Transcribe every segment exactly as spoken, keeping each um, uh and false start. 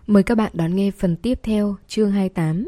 Mời các bạn đón nghe phần tiếp theo, chương hai mươi tám.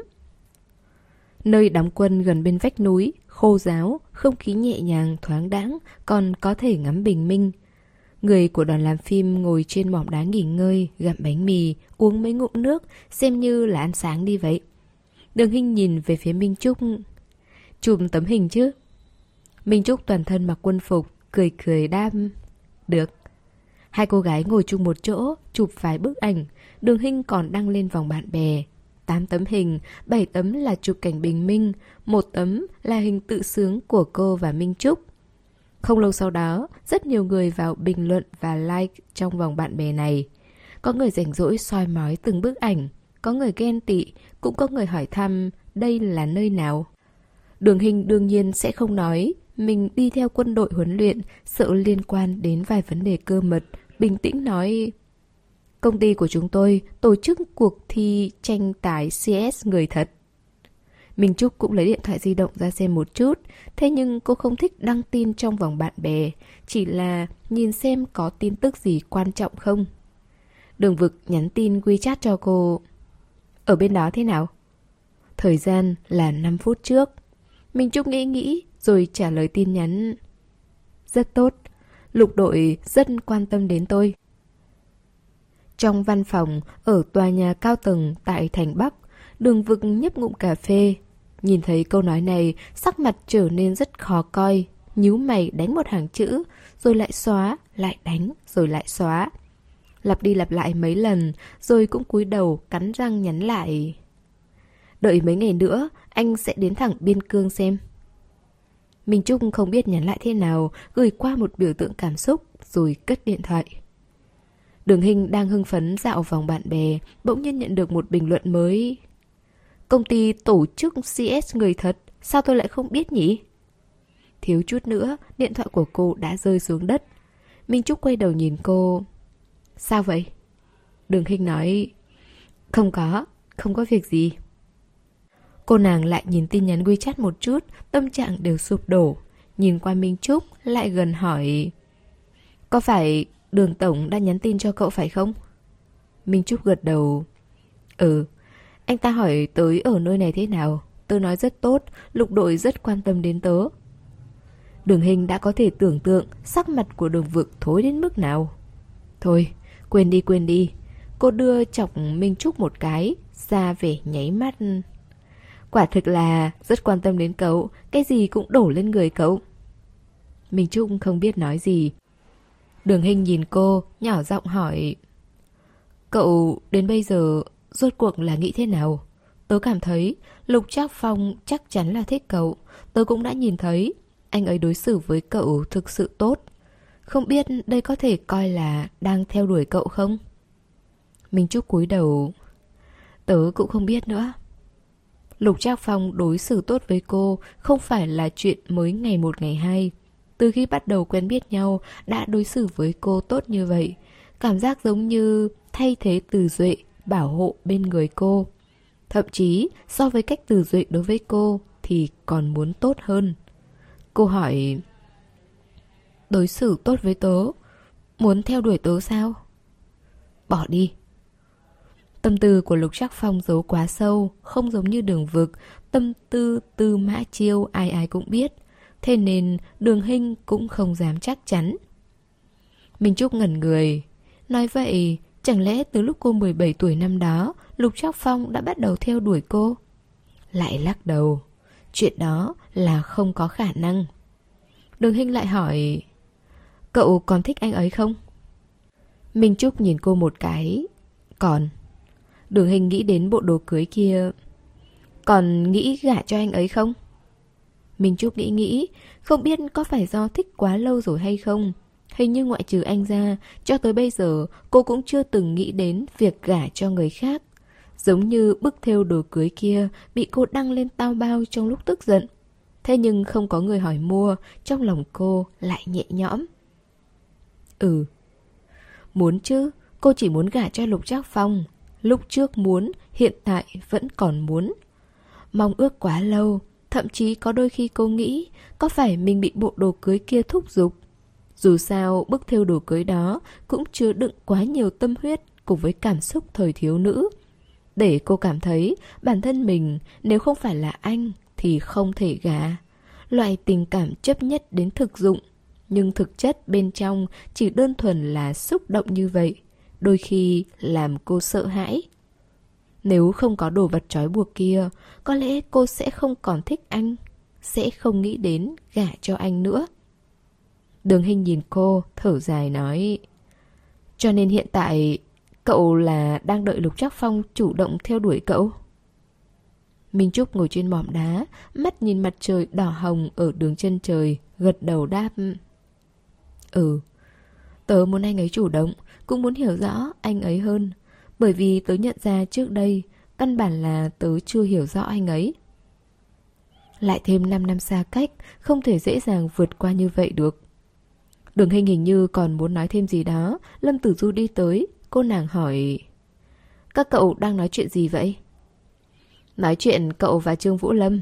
Nơi đóng quân gần bên vách núi, khô ráo, không khí nhẹ nhàng, thoáng đãng, còn có thể ngắm bình minh. Người của đoàn làm phim ngồi trên mỏm đá nghỉ ngơi, gặm bánh mì, uống mấy ngụm nước, xem như là ăn sáng đi vậy. Đường Hinh nhìn về phía Minh Trúc. Chụp tấm hình chứ? Minh Trúc toàn thân mặc quân phục, cười cười đáp. Được. Hai cô gái ngồi chung một chỗ, chụp vài bức ảnh. Đường Hinh còn đăng lên vòng bạn bè. Tám tấm hình, bảy tấm là chụp cảnh bình minh, một tấm là hình tự sướng của cô và Minh Trúc. Không lâu sau đó, rất nhiều người vào bình luận và like trong vòng bạn bè này. Có người rảnh rỗi soi mói từng bức ảnh, có người ghen tị, cũng có người hỏi thăm đây là nơi nào. Đường Hinh đương nhiên sẽ không nói mình đi theo quân đội huấn luyện, sợ liên quan đến vài vấn đề cơ mật, bình tĩnh nói: công ty của chúng tôi tổ chức cuộc thi tranh tài xê ét người thật. Minh Trúc cũng lấy điện thoại di động ra xem một chút, thế nhưng cô không thích đăng tin trong vòng bạn bè, chỉ là nhìn xem có tin tức gì quan trọng không. Đường Vực nhắn tin WeChat cho cô. Ở bên đó thế nào? Thời gian là năm phút trước. Minh Trúc nghĩ nghĩ rồi trả lời tin nhắn. Rất tốt, lục đội rất quan tâm đến tôi. Trong văn phòng ở tòa nhà cao tầng tại thành Bắc, Đường Vực nhấp ngụm cà phê. Nhìn thấy câu nói này, sắc mặt trở nên rất khó coi, nhíu mày đánh một hàng chữ, rồi lại xóa, lại đánh, rồi lại xóa. Lặp đi lặp lại mấy lần, rồi cũng cúi đầu cắn răng nhắn lại. Đợi mấy ngày nữa, anh sẽ đến thẳng Biên Cương xem. Minh Trúc không biết nhắn lại thế nào, gửi qua một biểu tượng cảm xúc, rồi cất điện thoại. Đường Hinh đang hưng phấn dạo vòng bạn bè, bỗng nhiên nhận được một bình luận mới. Công ty tổ chức xê ét người thật, sao tôi lại không biết nhỉ? Thiếu chút nữa, điện thoại của cô đã rơi xuống đất. Minh Trúc quay đầu nhìn cô. Sao vậy? Đường Hinh nói. Không có, không có việc gì. Cô nàng lại nhìn tin nhắn WeChat một chút, tâm trạng đều sụp đổ. Nhìn qua Minh Trúc, lại gần hỏi. Có phải Đường Tổng đã nhắn tin cho cậu phải không? Minh Trúc gật đầu. Ừ, anh ta hỏi tới ở nơi này thế nào. Tớ nói rất tốt, lục đội rất quan tâm đến tớ. Đường Hinh đã có thể tưởng tượng sắc mặt của Đường Vực thối đến mức nào. Thôi, quên đi quên đi. Cô đưa chọc Minh Trúc một cái, ra vẻ nháy mắt. Quả thực là rất quan tâm đến cậu, cái gì cũng đổ lên người cậu. Minh Trúc không biết nói gì. Đường Hinh nhìn cô, nhỏ giọng hỏi. Cậu đến bây giờ rốt cuộc là nghĩ thế nào? Tớ cảm thấy Lục Trác Phong chắc chắn là thích cậu. Tớ cũng đã nhìn thấy anh ấy đối xử với cậu thực sự tốt. Không biết đây có thể coi là đang theo đuổi cậu không? Minh Trúc cúi đầu. Tớ cũng không biết nữa. Lục Trác Phong đối xử tốt với cô không phải là chuyện mới ngày một ngày hai. Từ khi bắt đầu quen biết nhau đã đối xử với cô tốt như vậy. Cảm giác giống như thay thế Từ Duệ bảo hộ bên người cô. Thậm chí so với cách Từ Duệ đối với cô thì còn muốn tốt hơn. Cô hỏi. Đối xử tốt với tớ, muốn theo đuổi tớ sao? Bỏ đi. Tâm tư của Lục Trác Phong giấu quá sâu, không giống như Đường Vực. Tâm tư Tư Mã Chiêu ai ai cũng biết. Thế nên Đường Hinh cũng không dám chắc chắn. Minh Trúc ngẩn người. Nói vậy, chẳng lẽ từ lúc cô mười bảy tuổi năm đó, Lục Trác Phong đã bắt đầu theo đuổi cô? Lại lắc đầu. Chuyện đó là không có khả năng. Đường Hinh lại hỏi. Cậu còn thích anh ấy không? Minh Trúc nhìn cô một cái. Còn. Đường Hinh nghĩ đến bộ đồ cưới kia. Còn nghĩ gả cho anh ấy không? Minh Trúc nghĩ nghĩ, không biết có phải do thích quá lâu rồi hay không. Hình như ngoại trừ anh ra, cho tới bây giờ cô cũng chưa từng nghĩ đến việc gả cho người khác. Giống như bức thêu đồ cưới kia bị cô đăng lên tao bao trong lúc tức giận. Thế nhưng không có người hỏi mua, trong lòng cô lại nhẹ nhõm. Ừ. Muốn chứ, cô chỉ muốn gả cho Lục Trác Phong. Lúc trước muốn, hiện tại vẫn còn muốn. Mong ước quá lâu, thậm chí có đôi khi cô nghĩ có phải mình bị bộ đồ cưới kia thúc giục. Dù sao bức thêu đồ cưới đó cũng chứa đựng quá nhiều tâm huyết cùng với cảm xúc thời thiếu nữ. Để cô cảm thấy bản thân mình nếu không phải là anh thì không thể gả. Loại tình cảm chấp nhất đến thực dụng, nhưng thực chất bên trong chỉ đơn thuần là xúc động như vậy, đôi khi làm cô sợ hãi. Nếu không có đồ vật trói buộc kia, có lẽ cô sẽ không còn thích anh, sẽ không nghĩ đến gả cho anh nữa. Đường Hinh nhìn cô, thở dài nói: cho nên hiện tại cậu là đang đợi Lục Trác Phong chủ động theo đuổi cậu? Minh Trúc ngồi trên mỏm đá, mắt nhìn mặt trời đỏ hồng ở đường chân trời, gật đầu đáp: ừ, tớ muốn anh ấy chủ động, cũng muốn hiểu rõ anh ấy hơn. Bởi vì tớ nhận ra trước đây, căn bản là tớ chưa hiểu rõ anh ấy. Lại thêm năm năm xa cách, không thể dễ dàng vượt qua như vậy được. Đường Hinh hình như còn muốn nói thêm gì đó. Lâm Tử Du đi tới, cô nàng hỏi: các cậu đang nói chuyện gì vậy? Nói chuyện cậu và Trương Vũ Lâm.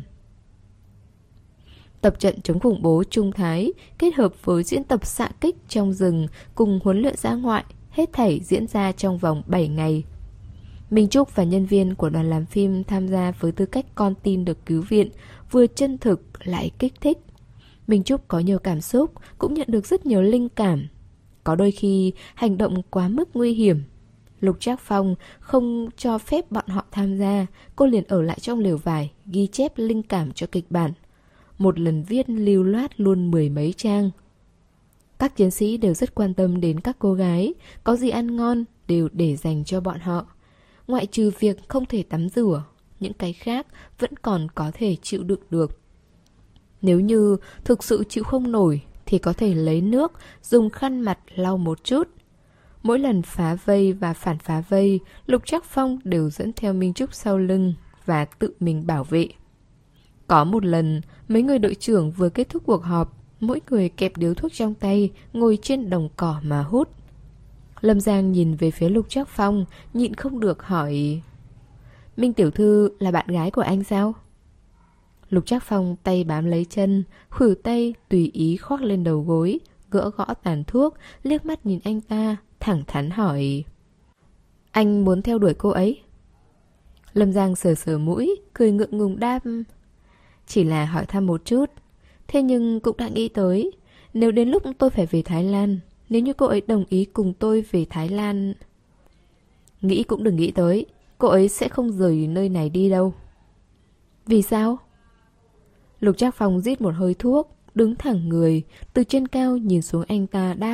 Tập trận chống khủng bố Trung Thái kết hợp với diễn tập xạ kích trong rừng cùng huấn luyện dã ngoại, hết thảy diễn ra trong vòng bảy ngày. Minh Trúc và nhân viên của đoàn làm phim tham gia với tư cách con tin được cứu viện, vừa chân thực lại kích thích. Minh Trúc có nhiều cảm xúc, cũng nhận được rất nhiều linh cảm. Có đôi khi hành động quá mức nguy hiểm. Lục Trác Phong không cho phép bọn họ tham gia, cô liền ở lại trong lều vải, ghi chép linh cảm cho kịch bản. Một lần viết lưu loát luôn mười mấy trang. Các chiến sĩ đều rất quan tâm đến các cô gái, có gì ăn ngon đều để dành cho bọn họ. Ngoại trừ việc không thể tắm rửa, những cái khác vẫn còn có thể chịu đựng được. Nếu như thực sự chịu không nổi thì có thể lấy nước, dùng khăn mặt lau một chút. Mỗi lần phá vây và phản phá vây, Lục Trác Phong đều dẫn theo Minh Trúc sau lưng và tự mình bảo vệ. Có một lần, mấy người đội trưởng vừa kết thúc cuộc họp, mỗi người kẹp điếu thuốc trong tay, ngồi trên đồng cỏ mà hút. Lâm Giang nhìn về phía Lục Trác Phong, nhịn không được hỏi: Minh tiểu thư là bạn gái của anh sao? Lục Trác Phong tay bám lấy chân, khuỷu tay tùy ý khoác lên đầu gối, gỡ gõ tàn thuốc, liếc mắt nhìn anh ta, thẳng thắn hỏi: anh muốn theo đuổi cô ấy? Lâm Giang sờ sờ mũi, cười ngượng ngùng đáp: chỉ là hỏi thăm một chút. Thế nhưng cũng đã nghĩ tới, nếu đến lúc tôi phải về Thái Lan, nếu như cô ấy đồng ý cùng tôi về Thái Lan... Nghĩ cũng đừng nghĩ tới, cô ấy sẽ không rời nơi này đi đâu. Vì sao? Lục Trác Phong rít một hơi thuốc, đứng thẳng người, từ trên cao nhìn xuống anh ta đáp: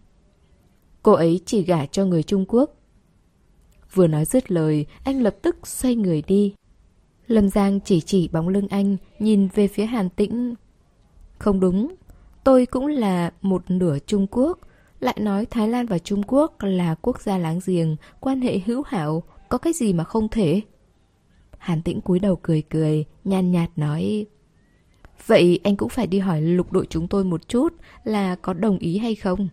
cô ấy chỉ gả cho người Trung Quốc. Vừa nói dứt lời, anh lập tức xoay người đi. Lâm Giang chỉ chỉ bóng lưng anh, nhìn về phía Hàn Tĩnh. Không đúng, tôi cũng là một nửa Trung Quốc. Lại nói Thái Lan và Trung Quốc là quốc gia láng giềng, quan hệ hữu hảo, có cái gì mà không thể? Hàn Tĩnh cúi đầu cười cười, nhàn nhạt nói: vậy anh cũng phải đi hỏi lục đội chúng tôi một chút là có đồng ý hay không.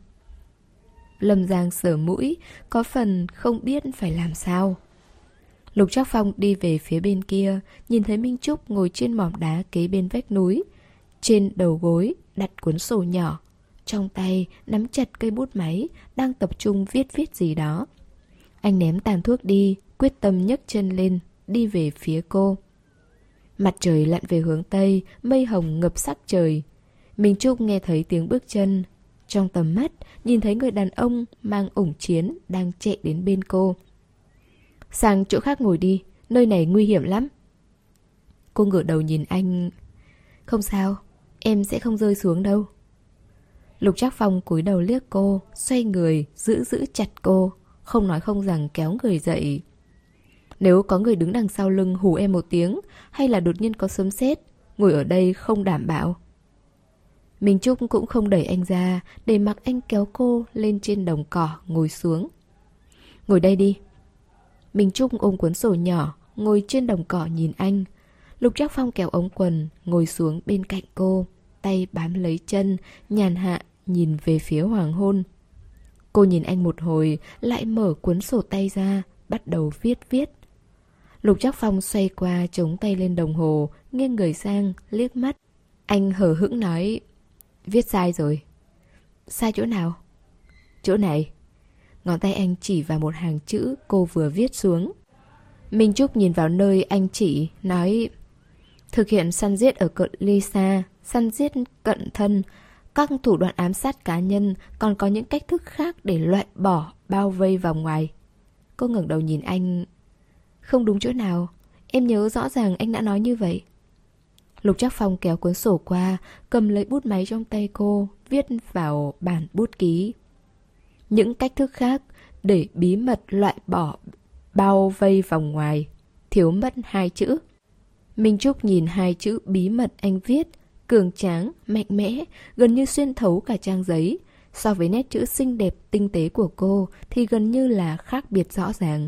Lâm Giang sờ mũi, có phần không biết phải làm sao. Lục Trác Phong đi về phía bên kia, nhìn thấy Minh Trúc ngồi trên mỏm đá kế bên vách núi. Trên đầu gối đặt cuốn sổ nhỏ, trong tay nắm chặt cây bút máy, đang tập trung viết viết gì đó. Anh ném tàn thuốc đi, quyết tâm nhấc chân lên, đi về phía cô. Mặt trời lặn về hướng Tây, mây hồng ngập sắc trời. Minh Trúc nghe thấy tiếng bước chân. Trong tầm mắt, nhìn thấy người đàn ông mang ủng chiến đang chạy đến bên cô. Sang chỗ khác ngồi đi, nơi này nguy hiểm lắm. Cô ngửa đầu nhìn anh. Không sao, em sẽ không rơi xuống đâu. Lục Trác Phong cúi đầu liếc cô, xoay người, giữ giữ chặt cô, không nói không rằng kéo người dậy. Nếu có người đứng đằng sau lưng hù em một tiếng, hay là đột nhiên có sấm sét, ngồi ở đây không đảm bảo. Minh Trúc cũng không đẩy anh ra, để mặc anh kéo cô lên trên đồng cỏ ngồi xuống. Ngồi đây đi. Minh Trúc ôm cuốn sổ nhỏ, ngồi trên đồng cỏ nhìn anh. Lục Trác Phong kéo ống quần, ngồi xuống bên cạnh cô, tay bám lấy chân, nhàn hạ nhìn về phía hoàng hôn. Cô nhìn anh một hồi, lại mở cuốn sổ tay ra, bắt đầu viết viết. Lục Trác Phong xoay qua chống tay lên đồng hồ, nghiêng người sang, liếc mắt. Anh hờ hững nói: viết sai rồi. Sai chỗ nào? Chỗ này. Ngón tay anh chỉ vào một hàng chữ cô vừa viết xuống. Minh Trúc nhìn vào nơi anh chỉ, nói: thực hiện săn giết ở cự ly xa, săn giết cận thân, các thủ đoạn ám sát cá nhân, còn có những cách thức khác để loại bỏ, bao vây vòng ngoài. Cô ngẩng đầu nhìn anh. Không đúng chỗ nào, em nhớ rõ ràng anh đã nói như vậy. Lục Trác Phong kéo cuốn sổ qua, cầm lấy bút máy trong tay cô, viết vào bản bút ký. Những cách thức khác để bí mật loại bỏ, bao vây vòng ngoài, thiếu mất hai chữ. Minh Trúc nhìn hai chữ bí mật anh viết, cường tráng, mạnh mẽ, gần như xuyên thấu cả trang giấy. So với nét chữ xinh đẹp, tinh tế của cô thì gần như là khác biệt rõ ràng.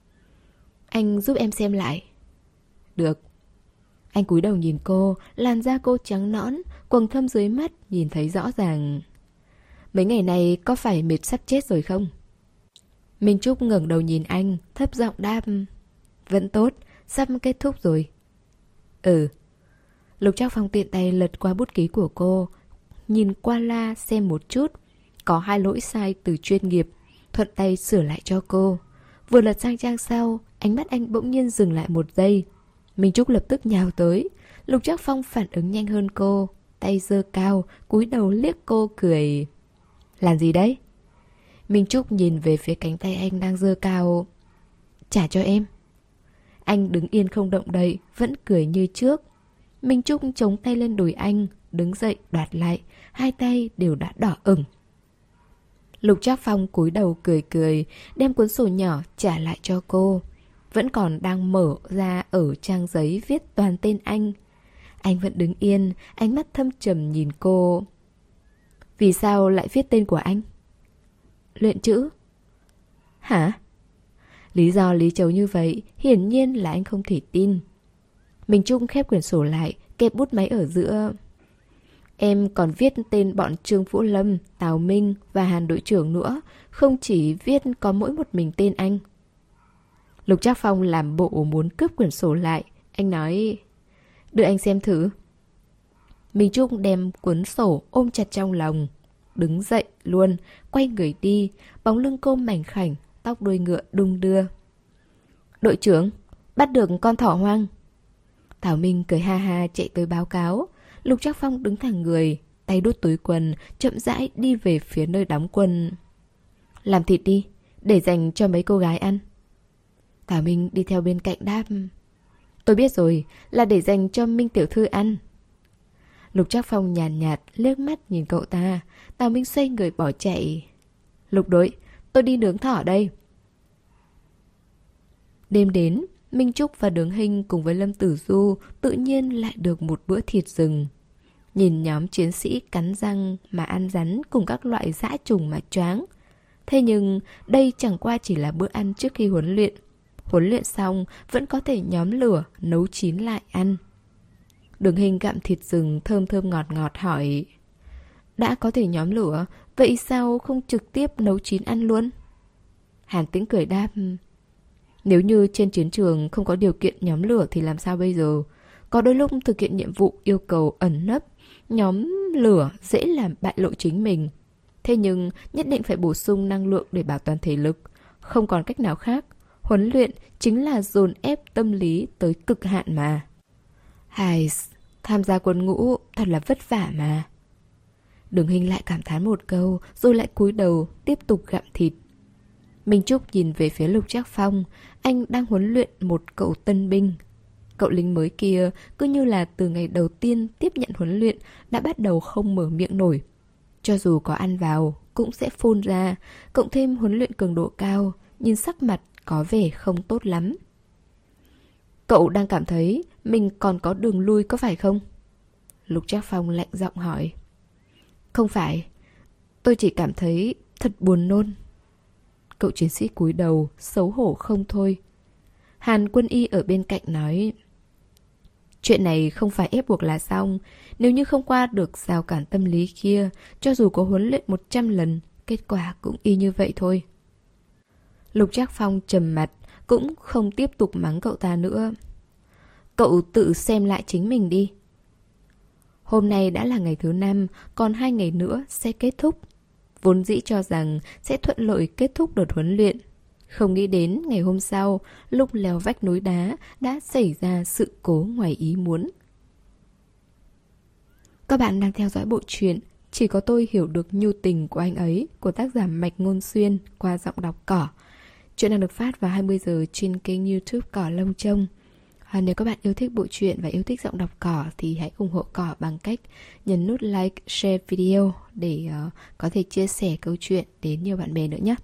Anh giúp em xem lại. Được. Anh cúi đầu nhìn cô, làn da cô trắng nõn, quầng thâm dưới mắt nhìn thấy rõ ràng. Mấy ngày này có phải mệt sắp chết rồi không? Minh Trúc ngẩng đầu nhìn anh, thấp giọng đáp: vẫn tốt, sắp kết thúc rồi. Ừ. Lục Trác Phong tiện tay lật qua bút ký của cô, nhìn qua la xem một chút. Có hai lỗi sai từ chuyên nghiệp, thuận tay sửa lại cho cô. Vừa lật sang trang sau, ánh mắt anh bỗng nhiên dừng lại một giây. Minh Trúc lập tức nhào tới. Lục Trác Phong phản ứng nhanh hơn cô, tay giơ cao, cúi đầu liếc cô cười. Làm gì đấy? Minh Trúc nhìn về phía cánh tay anh đang giơ cao. Trả cho em. Anh đứng yên không động đậy, vẫn cười như trước. Minh Trúc chống tay lên đùi anh, đứng dậy đoạt lại, hai tay đều đã đỏ ửng. Lục Trác Phong cúi đầu cười cười, đem cuốn sổ nhỏ trả lại cho cô. Vẫn còn đang mở ra ở trang giấy viết toàn tên anh. Anh vẫn đứng yên, ánh mắt thâm trầm nhìn cô. Vì sao lại viết tên của anh? Luyện chữ. Hả? Lý do lý chấu như vậy, hiển nhiên là anh không thể tin. Minh Trung khép quyển sổ lại, kẹp bút máy ở giữa. Em còn viết tên bọn Trương Vũ Lâm, Tào Minh và Hàn đội trưởng nữa, không chỉ viết có mỗi một mình tên anh. Lục Trác Phong làm bộ muốn cướp quyển sổ lại. Anh nói: đưa anh xem thử. Minh Trung đem cuốn sổ ôm chặt trong lòng, đứng dậy luôn, quay người đi. Bóng lưng cô mảnh khảnh, tóc đuôi ngựa đung đưa. Đội trưởng, bắt được con thỏ hoang. Thảo Minh cười ha ha chạy tới báo cáo. Lục Trác Phong đứng thẳng người, tay đút túi quần, chậm rãi đi về phía nơi đóng quân. Làm thịt đi, để dành cho mấy cô gái ăn. Thảo Minh đi theo bên cạnh đáp: tôi biết rồi, là để dành cho Minh tiểu thư ăn. Lục Trác Phong nhàn nhạt, nhạt liếc mắt nhìn cậu ta. Tào Minh xoay người bỏ chạy. Lục đội, tôi đi nướng thỏ đây. Đêm đến, Minh Trúc và Đường Hinh cùng với Lâm Tử Du tự nhiên lại được một bữa thịt rừng. Nhìn nhóm chiến sĩ cắn răng mà ăn rắn cùng các loại dã trùng mà choáng. Thế nhưng đây chẳng qua chỉ là bữa ăn trước khi huấn luyện. Huấn luyện xong vẫn có thể nhóm lửa nấu chín lại ăn. Đường Hinh gặm thịt rừng thơm thơm ngọt ngọt hỏi: đã có thể nhóm lửa, vậy sao không trực tiếp nấu chín ăn luôn? Hàn Tĩnh cười đáp: nếu như trên chiến trường không có điều kiện nhóm lửa thì làm sao bây giờ? Có đôi lúc thực hiện nhiệm vụ yêu cầu ẩn nấp, nhóm lửa dễ làm bại lộ chính mình. Thế nhưng nhất định phải bổ sung năng lượng để bảo toàn thể lực. Không còn cách nào khác. Huấn luyện chính là dồn ép tâm lý tới cực hạn mà. Hài, tham gia quân ngũ thật là vất vả mà. Đường Hinh lại cảm thán một câu, rồi lại cúi đầu tiếp tục gặm thịt. Minh Trúc nhìn về phía Lục Trác Phong. Anh đang huấn luyện một cậu tân binh. Cậu lính mới kia cứ như là từ ngày đầu tiên tiếp nhận huấn luyện đã bắt đầu không mở miệng nổi. Cho dù có ăn vào cũng sẽ phun ra. Cộng thêm huấn luyện cường độ cao, nhìn sắc mặt có vẻ không tốt lắm. Cậu đang cảm thấy mình còn có đường lui có phải không? Lục Trác Phong lạnh giọng hỏi. Không phải, tôi chỉ cảm thấy thật buồn nôn. Cậu chiến sĩ cúi đầu, xấu hổ không thôi. Hàn Quân Y ở bên cạnh nói: chuyện này không phải ép buộc là xong. Nếu như không qua được rào cản tâm lý kia, cho dù có huấn luyện một trăm lần, kết quả cũng y như vậy thôi. Lục Trác Phong trầm mặt, cũng không tiếp tục mắng cậu ta nữa. Cậu tự xem lại chính mình đi. Hôm nay đã là ngày thứ năm, còn hai ngày nữa sẽ kết thúc. Vốn dĩ cho rằng sẽ thuận lợi kết thúc đợt huấn luyện. Không nghĩ đến ngày hôm sau, lúc leo vách núi đá đã xảy ra sự cố ngoài ý muốn. Các bạn đang theo dõi bộ truyện Chỉ có tôi hiểu được nhu tình của anh ấy của tác giả Mạch Ngôn Xuyên qua giọng đọc Cỏ. Chuyện đang được phát vào hai mươi giờ trên kênh YouTube Cỏ Lông Trông. À, nếu các bạn yêu thích bộ truyện và yêu thích giọng đọc Cỏ thì hãy ủng hộ Cỏ bằng cách nhấn nút like, share video để uh, có thể chia sẻ câu chuyện đến nhiều bạn bè nữa nhé.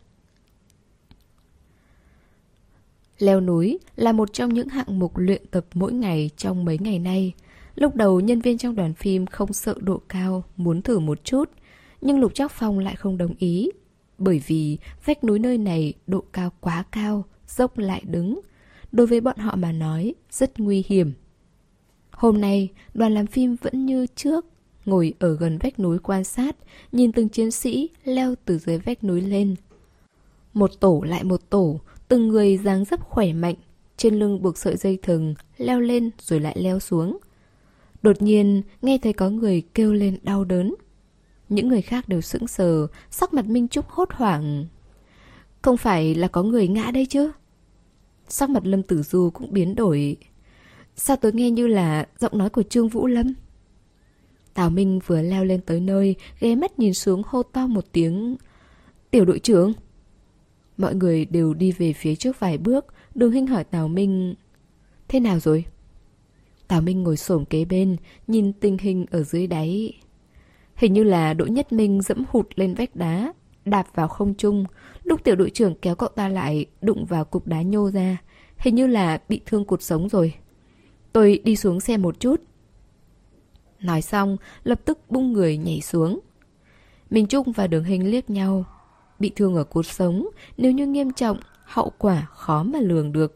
Leo núi là một trong những hạng mục luyện tập mỗi ngày trong mấy ngày nay. Lúc đầu nhân viên trong đoàn phim không sợ độ cao, muốn thử một chút, nhưng Lục Trác Phong lại không đồng ý. Bởi vì vách núi nơi này độ cao quá cao, dốc lại đứng. Đối với bọn họ mà nói, rất nguy hiểm. Hôm nay, đoàn làm phim vẫn như trước, ngồi ở gần vách núi quan sát, nhìn từng chiến sĩ leo từ dưới vách núi lên. Một tổ lại một tổ, từng người dáng dấp khỏe mạnh, trên lưng buộc sợi dây thừng, leo lên rồi lại leo xuống. Đột nhiên, nghe thấy có người kêu lên đau đớn. Những người khác đều sững sờ, sắc mặt Minh Trúc hốt hoảng. Không phải là có người ngã đây chứ? Sắc mặt Lâm Tử Du cũng biến đổi. Sao tôi nghe như là giọng nói của Trương Vũ Lâm? Tào Minh vừa leo lên tới nơi, ghé mắt nhìn xuống hô to một tiếng. Tiểu đội trưởng! Mọi người đều đi về phía trước vài bước. Đường Hinh hỏi Tào Minh. Thế nào rồi? Tào Minh ngồi xổm kế bên, nhìn tình hình ở dưới đáy. Hình như là Đỗ Nhất Minh dẫm hụt lên vách đá, đạp vào không trung. Lúc tiểu đội trưởng kéo cậu ta lại, đụng vào cục đá nhô ra. Hình như là bị thương cột sống rồi. Tôi đi xuống xem một chút. Nói xong, lập tức bung người nhảy xuống. Minh Trúc và Đường Hinh liếc nhau. Bị thương ở cột sống, nếu như nghiêm trọng, hậu quả khó mà lường được.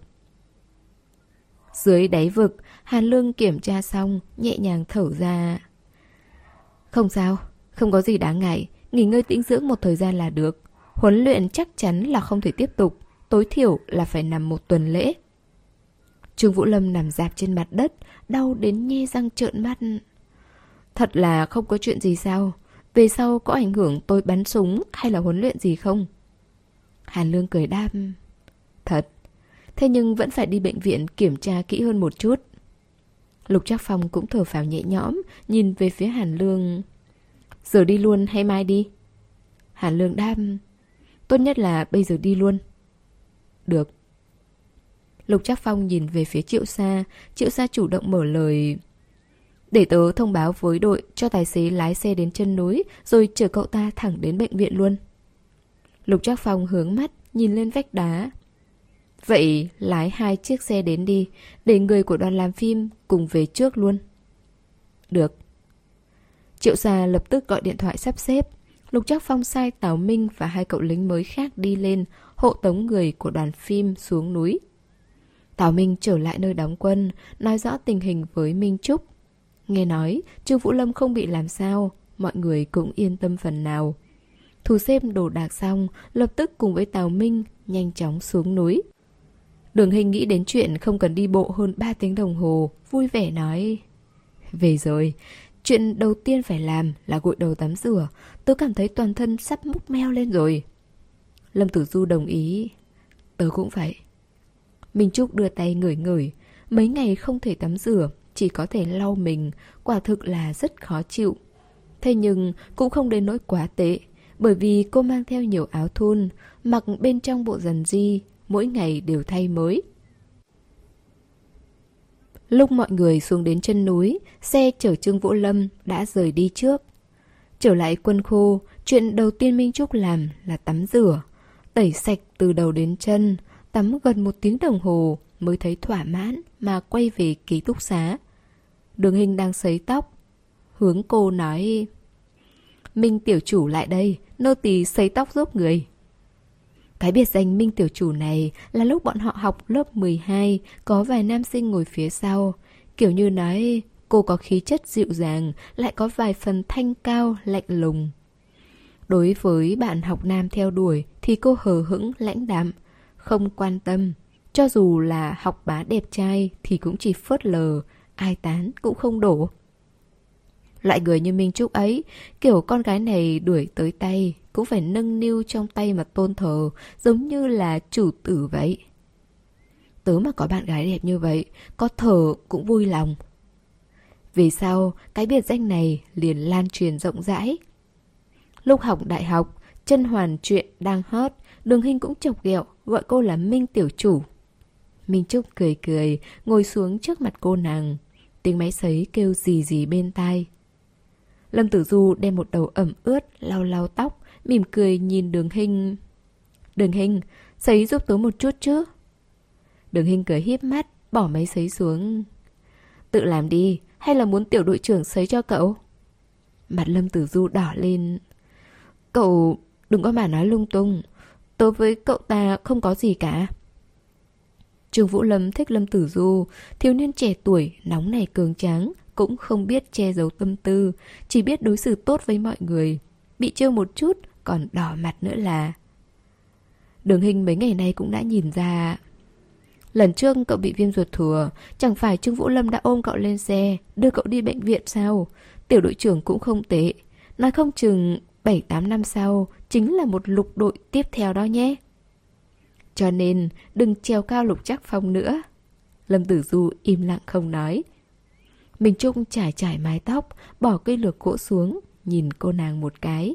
Dưới đáy vực, Hàn Lương kiểm tra xong, nhẹ nhàng thở ra. Không sao, không có gì đáng ngại, nghỉ ngơi tĩnh dưỡng một thời gian là được. Huấn luyện chắc chắn là không thể tiếp tục, tối thiểu là phải nằm một tuần lễ. Trương Vũ Lâm nằm rạp trên mặt đất, đau đến nhe răng trợn mắt. Thật là không có chuyện gì sao? Về sau có ảnh hưởng tôi bắn súng hay là huấn luyện gì không? Hàn Lương cười đáp. Thật. Thế nhưng vẫn phải đi bệnh viện kiểm tra kỹ hơn một chút. Lục Trác Phong cũng thở phào nhẹ nhõm, nhìn về phía Hàn Lương. Giờ đi luôn hay mai đi? Hàn Lương đáp. Tốt nhất là bây giờ đi luôn. Được. Lục Trác Phong nhìn về phía Triệu Sa. Triệu Sa chủ động mở lời. Để tớ thông báo với đội cho tài xế lái xe đến chân núi, rồi chở cậu ta thẳng đến bệnh viện luôn. Lục Trác Phong hướng mắt, nhìn lên vách đá. Vậy lái hai chiếc xe đến đi, để người của đoàn làm phim cùng về trước luôn. Được. Triệu Sa lập tức gọi điện thoại sắp xếp. Lục Trác Phong sai Tào Minh và hai cậu lính mới khác đi lên, hộ tống người của đoàn phim xuống núi. Tào Minh trở lại nơi đóng quân, nói rõ tình hình với Minh Trúc. Nghe nói Trương Vũ Lâm không bị làm sao, mọi người cũng yên tâm phần nào. Thu xếp đồ đạc xong, lập tức cùng với Tào Minh nhanh chóng xuống núi. Đường Hinh nghĩ đến chuyện không cần đi bộ hơn ba tiếng đồng hồ, vui vẻ nói. Về rồi, chuyện đầu tiên phải làm là gội đầu tắm rửa, tớ cảm thấy toàn thân sắp múc meo lên rồi. Lâm Tử Du đồng ý. Tớ cũng vậy. Minh Trúc đưa tay ngửi ngửi, mấy ngày không thể tắm rửa, chỉ có thể lau mình, quả thực là rất khó chịu. Thế nhưng cũng không đến nỗi quá tệ, bởi vì cô mang theo nhiều áo thun, mặc bên trong bộ dần di, mỗi ngày đều thay mới. Lúc mọi người xuống đến chân núi, xe chở Trương Vũ Lâm đã rời đi trước. Trở lại quân khu, chuyện đầu tiên Minh Trúc làm là tắm rửa, tẩy sạch từ đầu đến chân, tắm gần một tiếng đồng hồ mới thấy thỏa mãn mà quay về ký túc xá. Đường Hinh đang sấy tóc, hướng cô nói. Minh tiểu chủ lại đây, nô tỳ sấy tóc giúp người. Cái biệt danh Minh tiểu chủ này là lúc bọn họ học lớp mười hai, có vài nam sinh ngồi phía sau, kiểu như nói cô có khí chất dịu dàng, lại có vài phần thanh cao, lạnh lùng. Đối với bạn học nam theo đuổi thì cô hờ hững, lãnh đạm, không quan tâm. Cho dù là học bá đẹp trai thì cũng chỉ phớt lờ, ai tán cũng không đổ. Loại người như Minh Trúc ấy, kiểu con gái này đuổi tới tay, cũng phải nâng niu trong tay mà tôn thờ, giống như là chủ tử vậy. Tớ mà có bạn gái đẹp như vậy, có thờ cũng vui lòng. Vì sao cái biệt danh này liền lan truyền rộng rãi? Lúc học đại học, Chân Hoàn chuyện đang hot, Đường Hinh cũng chọc ghẹo, gọi cô là Minh tiểu chủ. Minh Trúc cười cười, ngồi xuống trước mặt cô nàng. Tiếng máy sấy kêu gì gì bên tai. Lâm Tử Du đem một đầu ẩm ướt, lau lau tóc, mỉm cười nhìn Đường Hinh. Đường Hinh, sấy giúp tớ một chút chứ? Đường Hinh cười híp mắt, bỏ máy sấy xuống. Tự làm đi, hay là muốn tiểu đội trưởng sấy cho cậu? Mặt Lâm Tử Du đỏ lên. Cậu đừng có mà nói lung tung, tớ với cậu ta không có gì cả. Trương Vũ Lâm thích Lâm Tử Du, thiếu niên trẻ tuổi, nóng nảy cường tráng, cũng không biết che giấu tâm tư, chỉ biết đối xử tốt với mọi người. Bị trêu một chút, còn đỏ mặt nữa là. Đường Hinh mấy ngày nay cũng đã nhìn ra. Lần trước cậu bị viêm ruột thừa, chẳng phải Trương Vũ Lâm đã ôm cậu lên xe, đưa cậu đi bệnh viện sao? Tiểu đội trưởng cũng không tệ, nói không chừng bảy tám năm sau chính là một lục đội tiếp theo đó nhé. Cho nên đừng trèo cao lục trắc phong nữa. Lâm Tử Du im lặng không nói. Minh Trúc trải trải mái tóc, bỏ cây lược gỗ xuống, nhìn cô nàng một cái.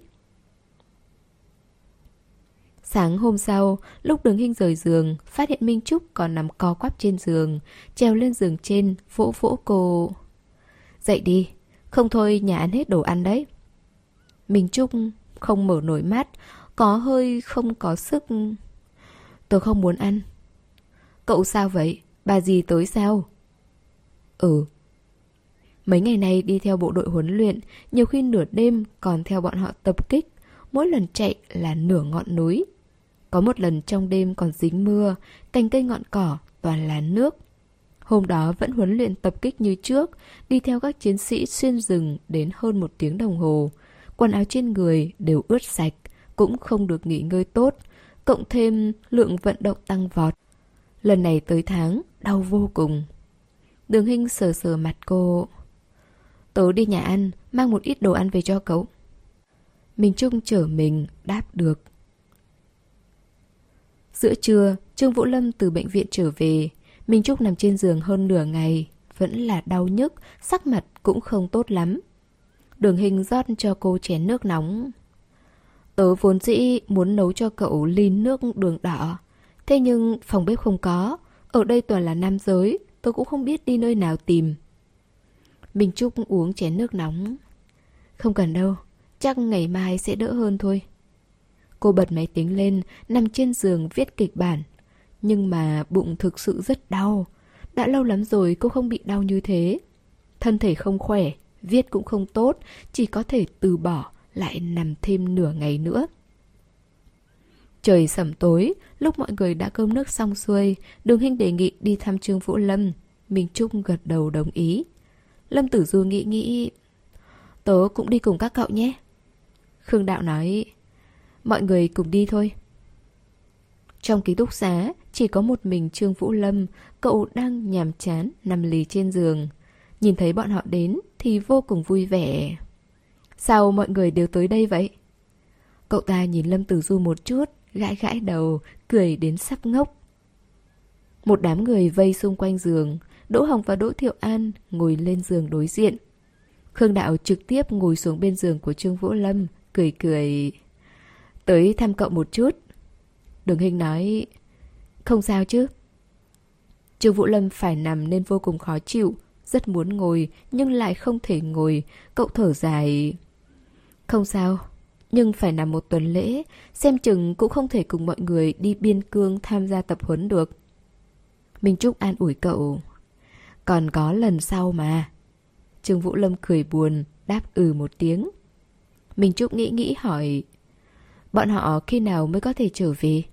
Sáng hôm sau, lúc Đường Hinh rời giường, phát hiện Minh Trúc còn nằm co quắp trên giường, trèo lên giường trên, vỗ vỗ cô. Dậy đi, không thôi nhà ăn hết đồ ăn đấy. Minh Trúc không mở nổi mắt, có hơi không có sức. Tôi không muốn ăn. Cậu sao vậy? Bà dì tới sao? Ừ. Mấy ngày nay đi theo bộ đội huấn luyện, nhiều khi nửa đêm còn theo bọn họ tập kích. Mỗi lần chạy là nửa ngọn núi. Có một lần trong đêm còn dính mưa, cành cây ngọn cỏ toàn là nước. Hôm đó vẫn huấn luyện tập kích như trước, đi theo các chiến sĩ xuyên rừng đến hơn một tiếng đồng hồ. Quần áo trên người đều ướt sạch, cũng không được nghỉ ngơi tốt, cộng thêm lượng vận động tăng vọt. Lần này tới tháng, đau vô cùng. Đường Hinh sờ sờ mặt cô. Tớ đi nhà ăn, mang một ít đồ ăn về cho cậu. Minh Trung chở mình, đáp được. Giữa trưa, Trương Vũ Lâm từ bệnh viện trở về. Minh Trúc nằm trên giường hơn nửa ngày, vẫn là đau nhức, sắc mặt cũng không tốt lắm. Đường Hinh rót cho cô chén nước nóng. Tớ vốn dĩ muốn nấu cho cậu ly nước đường đỏ, thế nhưng phòng bếp không có. Ở đây toàn là nam giới, tớ cũng không biết đi nơi nào tìm. Minh Trúc uống chén nước nóng. Không cần đâu, chắc ngày mai sẽ đỡ hơn thôi. Cô bật máy tính lên, nằm trên giường viết kịch bản. Nhưng mà bụng thực sự rất đau. Đã lâu lắm rồi cô không bị đau như thế. Thân thể không khỏe, viết cũng không tốt, chỉ có thể từ bỏ, lại nằm thêm nửa ngày nữa. Trời sẩm tối, lúc mọi người đã cơm nước xong xuôi, Đường Hinh đề nghị đi thăm Trương Vũ Lâm. Minh Trúc gật đầu đồng ý. Lâm Tử Du nghĩ nghĩ. Tớ cũng đi cùng các cậu nhé. Khương Đạo nói. Mọi người cùng đi thôi. Trong ký túc xá, chỉ có một mình Trương Vũ Lâm, cậu đang nhàm chán nằm lì trên giường. Nhìn thấy bọn họ đến thì vô cùng vui vẻ. Sao mọi người đều tới đây vậy? Cậu ta nhìn Lâm Tử Du một chút, gãi gãi đầu, cười đến sắp ngốc. Một đám người vây xung quanh giường, Đỗ Hồng và Đỗ Thiệu An ngồi lên giường đối diện. Khương Đạo trực tiếp ngồi xuống bên giường của Trương Vũ Lâm, cười cười. Tới thăm cậu một chút. Đường Hinh nói. Không sao chứ. Trương Vũ Lâm phải nằm nên vô cùng khó chịu, rất muốn ngồi nhưng lại không thể ngồi. Cậu thở dài. Không sao, nhưng phải nằm một tuần lễ, xem chừng cũng không thể cùng mọi người đi biên cương tham gia tập huấn được. Minh Trúc an ủi cậu. Còn có lần sau mà. Trương Vũ Lâm cười buồn, đáp ừ một tiếng. Minh Trúc nghĩ nghĩ hỏi. Bọn họ khi nào mới có thể trở về?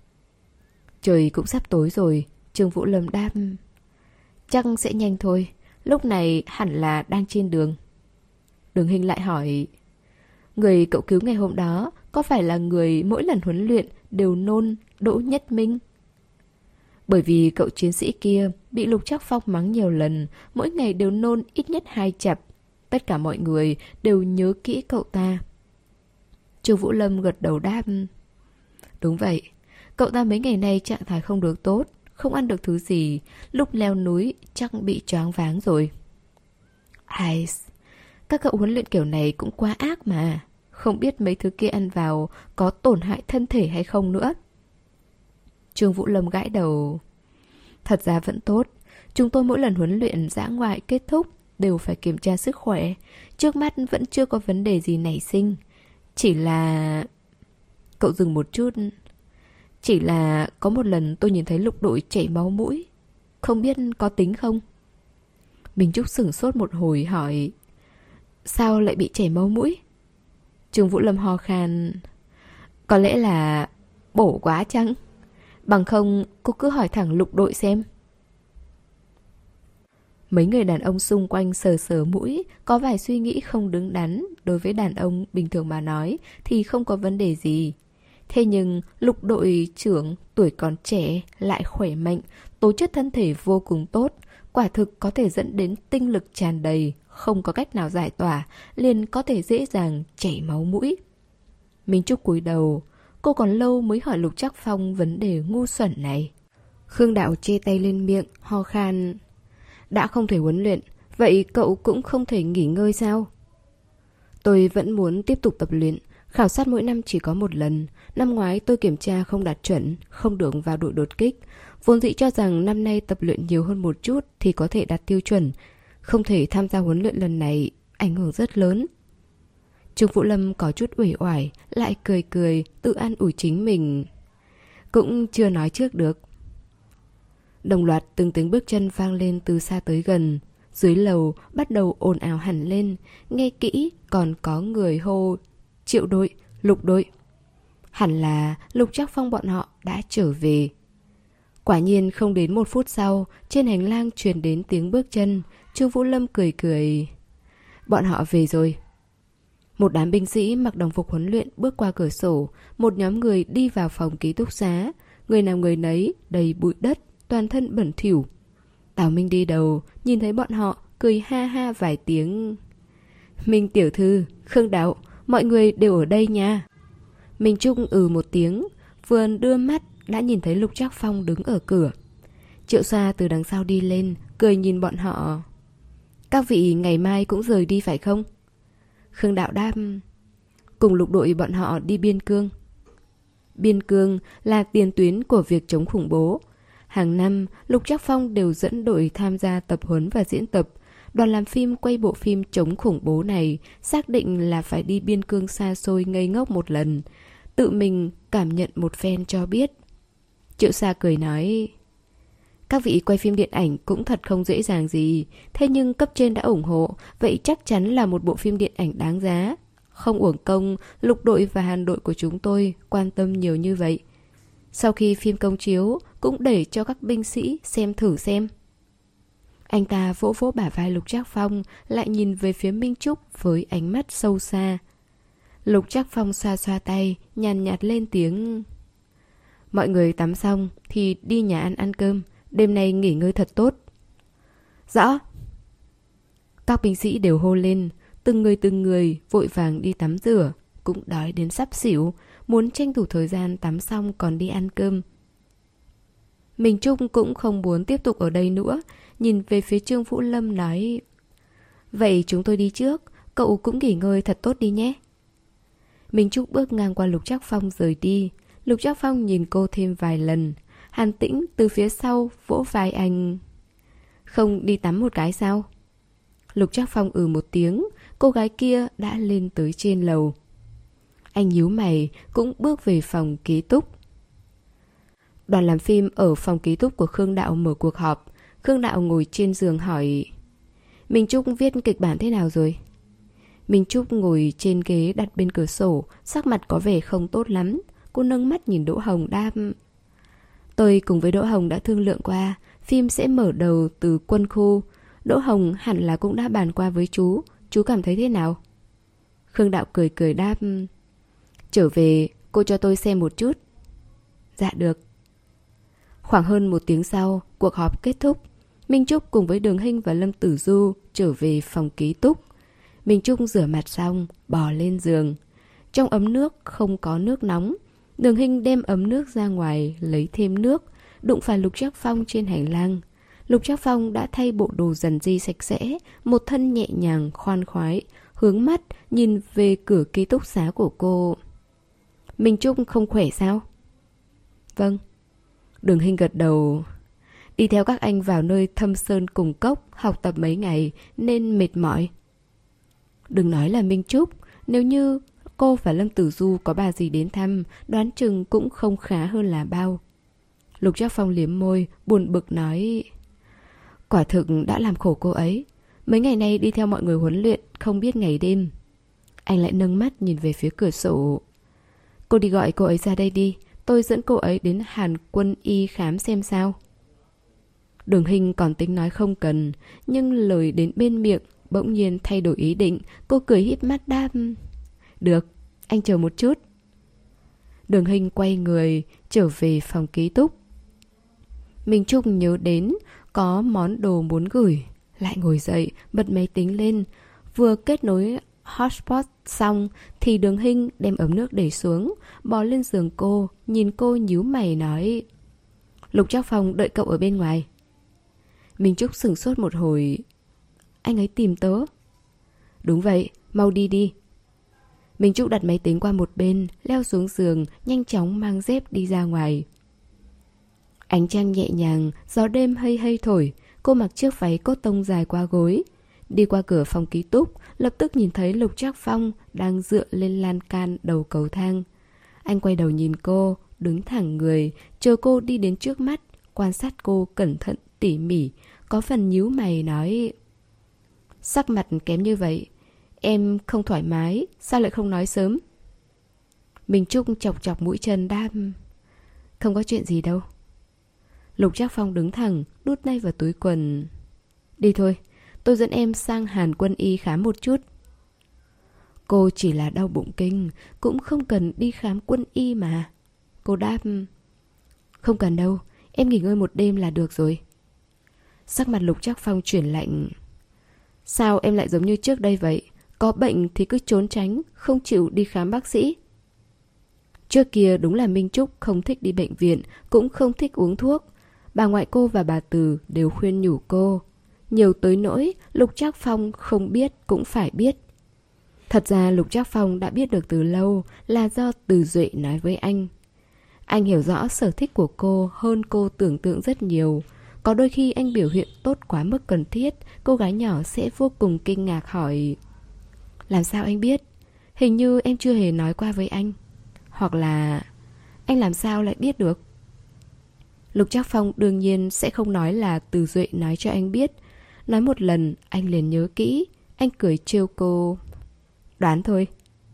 Trời cũng sắp tối rồi. Trương Vũ Lâm đáp. Chắc sẽ nhanh thôi, lúc này hẳn là đang trên đường. Đường Hinh lại hỏi. Người cậu cứu ngày hôm đó có phải là người mỗi lần huấn luyện đều nôn Đỗ Nhất Minh? Bởi vì cậu chiến sĩ kia bị Lục Trác Phong mắng nhiều lần, mỗi ngày đều nôn ít nhất hai chặp. tất cả mọi người đều nhớ kỹ cậu ta. Trương Vũ Lâm gật đầu đáp. Đúng vậy, cậu ta mấy ngày nay trạng thái không được tốt, không ăn được thứ gì, lúc leo núi chắc bị choáng váng rồi. Ai, các cậu huấn luyện kiểu này cũng quá ác mà. Không biết mấy thứ kia ăn vào có tổn hại thân thể hay không nữa. Trương Vũ Lâm gãi đầu. Thật ra vẫn tốt. Chúng tôi mỗi lần huấn luyện dã ngoại kết thúc đều phải kiểm tra sức khỏe. Trước mắt vẫn chưa có vấn đề gì nảy sinh. Chỉ là... Cậu dừng một chút. Chỉ là có một lần tôi nhìn thấy Lục Đội chảy máu mũi. Không biết có tính không? Minh Trúc sửng sốt một hồi hỏi. Sao lại bị chảy máu mũi? Trương Vũ Lâm ho khan. Có lẽ là bổ quá chăng? Bằng không cô cứ hỏi thẳng Lục Đội xem. Mấy người đàn ông xung quanh sờ sờ mũi, có vài suy nghĩ không đứng đắn. Đối với đàn ông bình thường mà nói thì không có vấn đề gì. Thế nhưng Lục Đội trưởng tuổi còn trẻ, lại khỏe mạnh, tố chất thân thể vô cùng tốt, quả thực có thể dẫn đến tinh lực tràn đầy, không có cách nào giải tỏa, liền có thể dễ dàng chảy máu mũi. Minh Trúc cúi đầu, cô còn lâu mới hỏi Lục Trác Phong vấn đề ngu xuẩn này. Khương Đạo chê tay lên miệng, ho khan. Đã không thể huấn luyện, vậy cậu cũng không thể nghỉ ngơi sao? Tôi vẫn muốn tiếp tục tập luyện. Khảo sát mỗi năm chỉ có một lần. Năm ngoái tôi kiểm tra không đạt chuẩn, không được vào đội đột kích. Vốn dĩ cho rằng năm nay tập luyện nhiều hơn một chút thì có thể đạt tiêu chuẩn. Không thể tham gia huấn luyện lần này, ảnh hưởng rất lớn. Trương Vũ Lâm có chút uể oải, lại cười cười, tự an ủi chính mình. Cũng chưa nói trước được. Đồng loạt từng tiếng bước chân vang lên từ xa tới gần. Dưới lầu bắt đầu ồn ào hẳn lên. Nghe kỹ còn có người hô Triệu đội, Lục đội. Hẳn là Lục Trác Phong bọn họ đã trở về. Quả nhiên không đến một phút sau, trên hành lang truyền đến tiếng bước chân. Trương Vũ Lâm cười cười. Bọn họ về rồi. Một đám binh sĩ mặc đồng phục huấn luyện bước qua cửa sổ. Một nhóm người đi vào phòng ký túc xá. Người nào người nấy đầy bụi đất, toàn thân bẩn thỉu. Tào Minh đi đầu, nhìn thấy bọn họ, cười ha ha vài tiếng. Minh tiểu thư, Khương Đạo, mọi người đều ở đây nha. Minh Trúc ừ một tiếng, vừa đưa mắt đã nhìn thấy Lục Trác Phong đứng ở cửa. Triệu Sa từ đằng sau đi lên, cười nhìn bọn họ. Các vị ngày mai cũng rời đi phải không? Khương Đạo đáp. Cùng Lục đội bọn họ đi biên cương. Biên cương là tiền tuyến của việc chống khủng bố. Hàng năm, Lục Trác Phong đều dẫn đội tham gia tập huấn và diễn tập. Đoàn làm phim quay bộ phim chống khủng bố này xác định là phải đi biên cương xa xôi ngây ngốc một lần. Tự mình cảm nhận một phen cho biết. Triệu Sa cười nói. Các vị quay phim điện ảnh cũng thật không dễ dàng gì. Thế nhưng cấp trên đã ủng hộ, vậy chắc chắn là một bộ phim điện ảnh đáng giá. Không uổng công, Lục đội và Hàn đội của chúng tôi quan tâm nhiều như vậy. Sau khi phim công chiếu, cũng để cho các binh sĩ xem thử xem. Anh ta vỗ vỗ bả vai Lục Trác Phong, lại nhìn về phía Minh Trúc với ánh mắt sâu xa. Lục Trác Phong xoa xoa tay, nhàn nhạt lên tiếng. Mọi người tắm xong thì đi nhà ăn ăn cơm, đêm nay nghỉ ngơi thật tốt. Rõ. Các binh sĩ đều hô lên, từng người từng người vội vàng đi tắm rửa, cũng đói đến sắp xỉu, muốn tranh thủ thời gian tắm xong còn đi ăn cơm. Minh Trúc cũng không muốn tiếp tục ở đây nữa, nhìn về phía Trương Vũ Lâm nói. Vậy chúng tôi đi trước, cậu cũng nghỉ ngơi thật tốt đi nhé. Minh Trúc bước ngang qua Lục Trác Phong rời đi. Lục Trác Phong nhìn cô thêm vài lần. Hàn Tĩnh từ phía sau vỗ vai anh. Không đi tắm một cái sao? Lục Trác Phong ừ một tiếng. Cô gái kia đã lên tới trên lầu. Anh nhíu mày cũng bước về phòng ký túc. Đoàn làm phim ở phòng ký túc của Khương Đạo mở cuộc họp. Khương Đạo ngồi trên giường hỏi. Minh Trúc viết kịch bản thế nào rồi? Minh Trúc ngồi trên ghế đặt bên cửa sổ, sắc mặt có vẻ không tốt lắm. Cô nâng mắt nhìn Đỗ Hồng đáp. Tôi cùng với Đỗ Hồng đã thương lượng qua, phim sẽ mở đầu từ quân khu. Đỗ Hồng hẳn là cũng đã bàn qua với chú. Chú cảm thấy thế nào? Khương Đạo cười cười đáp. Trở về, cô cho tôi xem một chút. Dạ được. Khoảng hơn một tiếng sau, cuộc họp kết thúc. Minh Trúc cùng với Đường Hinh và Lâm Tử Du trở về phòng ký túc. Minh Trúc rửa mặt xong, bò lên giường. Trong ấm nước không có nước nóng. Đường Hinh đem ấm nước ra ngoài, lấy thêm nước, đụng phải Lục Trác Phong trên hành lang. Lục Trác Phong đã thay bộ đồ dần di sạch sẽ, một thân nhẹ nhàng, khoan khoái, hướng mắt nhìn về cửa ký túc xá của cô. Minh Trúc không khỏe sao? Vâng. Đường Hinh gật đầu. Đi theo các anh vào nơi thâm sơn cùng cốc, học tập mấy ngày nên mệt mỏi. Đừng nói là Minh Trúc, nếu như cô và Lâm Tử Du có bà gì đến thăm, đoán chừng cũng không khá hơn là bao. Lục Trác Phong liếm môi, buồn bực nói: Quả thực đã làm khổ cô ấy. Mấy ngày nay đi theo mọi người huấn luyện, không biết ngày đêm. Anh lại nâng mắt nhìn về phía cửa sổ. Cô đi gọi cô ấy ra đây đi, tôi dẫn cô ấy đến Hàn Quân Y khám xem sao. Đường Hinh còn tính nói không cần, nhưng lời đến bên miệng bỗng nhiên thay đổi ý định. Cô cười híp mắt đáp: Được, anh chờ một chút. Đường Hinh quay người trở về phòng ký túc. Minh Trúc nhớ đến có món đồ muốn gửi, lại ngồi dậy bật máy tính lên. Vừa kết nối hotspot xong thì Đường Hinh đem ấm nước để xuống, bò lên giường cô, nhìn cô nhíu mày nói: Lục Trác Phong đợi cậu ở bên ngoài. Minh Trúc sửng sốt một hồi. Anh ấy tìm tớ? Đúng vậy, mau đi đi. Minh Trúc đặt máy tính qua một bên, leo xuống giường, nhanh chóng mang dép đi ra ngoài. Ánh trăng nhẹ nhàng, gió đêm hây hây thổi. Cô mặc chiếc váy cốt tông dài qua gối. Đi qua cửa phòng ký túc, lập tức nhìn thấy Lục Trác Phong đang dựa lên lan can đầu cầu thang. Anh quay đầu nhìn cô, đứng thẳng người, chờ cô đi đến trước mắt, quan sát cô cẩn thận tỉ mỉ, có phần nhíu mày nói: Sắc mặt kém như vậy, em không thoải mái, sao lại không nói sớm? Minh Trúc chọc chọc mũi chân đáp: Không có chuyện gì đâu. Lục Trác Phong đứng thẳng, đút tay vào túi quần. Đi thôi, tôi dẫn em sang Hàn Quân Y khám một chút. Cô chỉ là đau bụng kinh, cũng không cần đi khám quân y mà. Cô đáp: Không cần đâu, em nghỉ ngơi một đêm là được rồi. Sắc mặt Lục Trác Phong chuyển lạnh. Sao em lại giống như trước đây vậy? Có bệnh thì cứ trốn tránh, không chịu đi khám bác sĩ. Trước kia đúng là Minh Trúc không thích đi bệnh viện, cũng không thích uống thuốc. Bà ngoại cô và bà Từ đều khuyên nhủ cô. Nhiều tới nỗi Lục Trác Phong không biết cũng phải biết. Thật ra Lục Trác Phong đã biết được từ lâu, là do Từ Duệ nói với anh. Anh hiểu rõ sở thích của cô hơn cô tưởng tượng rất nhiều. Có đôi khi anh biểu hiện tốt quá mức cần thiết, cô gái nhỏ sẽ vô cùng kinh ngạc hỏi: Làm sao anh biết? Hình như em chưa hề nói qua với anh. Hoặc là anh làm sao lại biết được? Lục Trác Phong đương nhiên sẽ không nói là Từ Duệ nói cho anh biết. Nói một lần anh liền nhớ kỹ. Anh cười trêu cô: Đoán thôi.